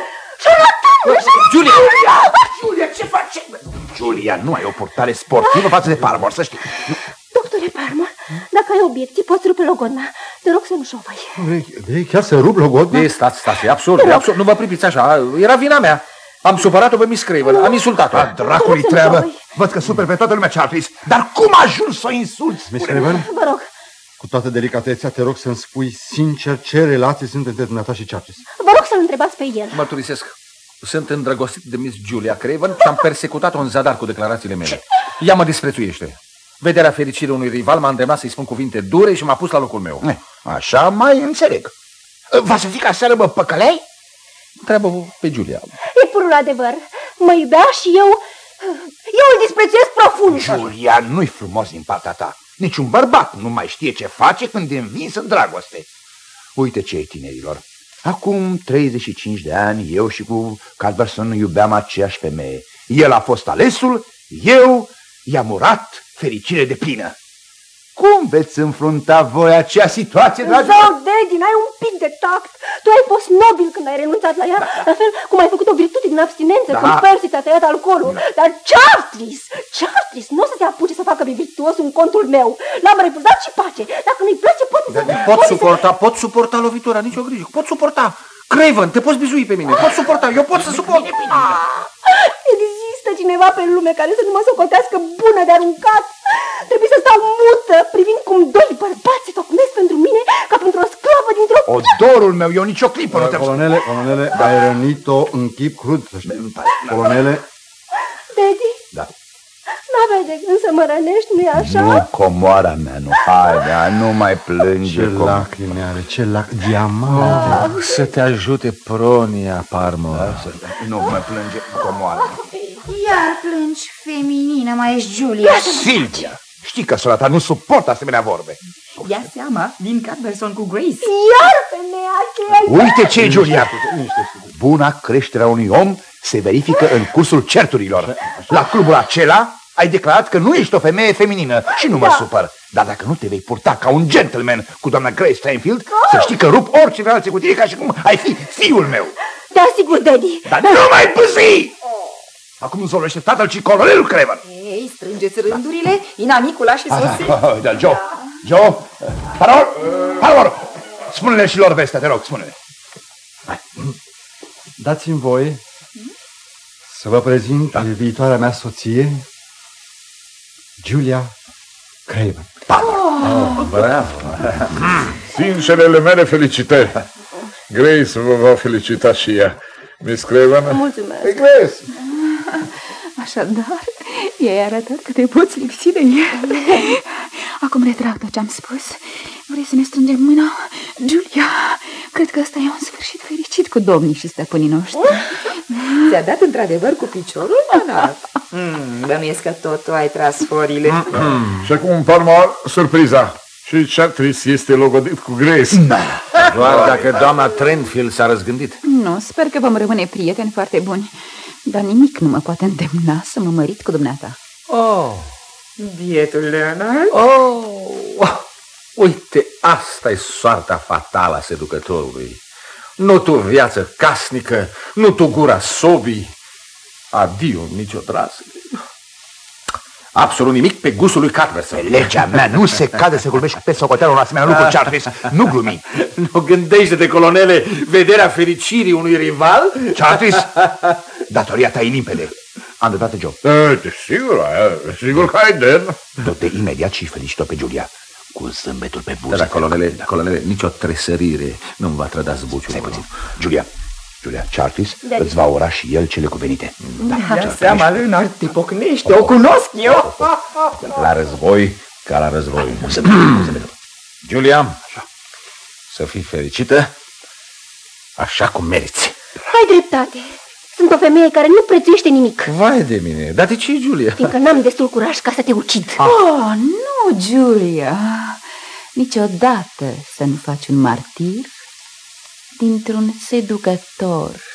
Julia, ce faci? Julia, nu ai o purtare sportivă față de Parmor, să știi. Doctore Parmor, dacă ai obiecții, poți rupe logodna. Te rog să nu șovăi. Vrei chiar să rup logodna? Stați, e absurd. Nu vă pripiți așa, era vina mea. Am supărat-o pe Miss Craven, am insultat-o. Dracului treabă. Văd că superi pe toată lumea, Charles. Dar cum ajungi să o insulți? Miss Craven? Vă rog. Cu toată delicatețea, te rog să-mi spui sincer ce relații sunt între dumneata și Charles. Vă rog să-l întrebați pe el. Mărturisesc. Sunt îndrăgostit de Miss Julia Craven și am persecutat-o în zadar cu declarațiile mele. Ea mă disprețuiește. Vederea fericirii unui rival m-a îndemnat să-i spun cuvinte dure și m-a pus la locul meu. Așa mai înțeleg. Va să zic aseară mă păcăleai? Întreabă pe Julia. E purul adevăr. Mă iubea și eu îl disprețuiesc profund. Julia, nu-i frumos din partea ta. Niciun bărbat nu mai știe ce face când e învins în dragoste. Uite ce e, tinerilor. Acum 35 de ani, eu și cu Calverson iubeam aceeași femeie. El a fost alesul, eu i-am urat fericire de plină. Cum veți înfrunta voi acea situație, dragi? Zău, Daddy, n-ai un pic de tact. Tu ai fost nobil când ai renunțat la ea, la fel cum ai făcut o virtute din abstinență, când Percy ți-a tăiat alcoolul. Dar Charles nu o să se apuce să facă pe virtuos în contul meu. L-am refuzat și pace. Dacă nu-i place, Pot suporta lovitura, nicio grijă. Pot suporta. Craven, te poți bizui pe mine. Pot suporta, eu pot să suport. Există cineva pe lume care să nu mă socotească bună de aruncat. Trebuie să stau mută, privind cum doi bărbați se tocmesc pentru mine ca pentru o sclavă dintr-o... Odorul meu, eu nicio clipă nu te... Colonele, ai rănit-o în chip crud. Colonele... Daddy? Da. N-avea de gând să mă rănești, nu-i așa? Nu, comoara mea, nu. Hai, nu mai plânge. Ce lacrimi are, ce diamante. Să te ajute Pronia, Parmor. Nu mai plânge, comoara. Iar plângi, feminină, mai ești Julia. Silvia, știi că sora ta nu suportă asemenea vorbe. Ia seama, din Cadverson cu Grace. Iar femeia aceea... Uite ce e, Julia. Buna creșterea unui om se verifică în cursul certurilor. La clubul acela Ai declarat că nu ești o femeie feminină și nu mă supăr. Dar dacă nu te vei purta ca un gentleman cu doamna Grace Stanfield, să știi că rup orice relație cu tine ca și cum ai fi fiul meu. Da, sigur, Daddy. Dar nu mai păzi! Acum nu zoloște tatăl, ci colonelul Craven. Ei, strângeți rândurile, inamicul a și sosit. Da, Joe, parol, spune-le și lor vestea, te rog, spune-le. Dați-mi voie să vă prezint viitoarea mea soție, Julia Craven. Bravo. Sincerele mele felicitări. Grace vă va felicita și ea. Miss Craven? Mulțumesc. Hey, Grace! Așadar, i-ai arătat că te poți lipsi de el. Acum retrag tot ce-am spus. Vrei să ne strângem mâna? Julia, cred că ăsta e un sfârșit fericit cu domnii și stăpânii noștri. Ți-a dat într-adevăr cu piciorul, Leonard? Bănuiesc că tot tu ai tras forile. Și acum, Parma, surpriza. Și Chartris este logodit cu Grace. Doar dacă doamna Trenfield s-a răzgândit. Nu, sper că vom rămâne prieteni foarte buni. Dar nimic nu mă poate îndemna să mă mărit cu dumneata. Oh, bietul Leonard? Uite, asta e soarta fatală a seducătorului. Nu tu viață casnică, nu tu gura sobii. Adio, nicio drasă. Absolut nimic pe gustul lui Cuthbertson. Legea mea nu se cade să vorbești pe socoteală un asemenea lucru, Chartris. Nu glumi. Nu gândește-te, colonele, vederea fericirii unui rival? Chartris, datoria ta e limpede. Am dreptate, Joe. Sigur că ai den. Du-te imediat și felicit-o pe Julia. Cu zâmbetul pe buze. Da, colonele, nicio tresărire nu-mi va trăda zbuciul. Stai puțin. Julia, Chartris îți va ora și el cele cuvenite. Da, seama, Leonard, te pocnește, o cunosc eu. La război, ca la război. Julia, să fii fericită așa cum meriți. Ai dreptate. Sunt o femeie care nu prețuiește nimic. Vai de mine, dar de ce, Julia? Fiindcă n-am destul curaj ca să te ucid. Oh, nu, Julia. Niciodată să nu faci un martir dintr-un seducător.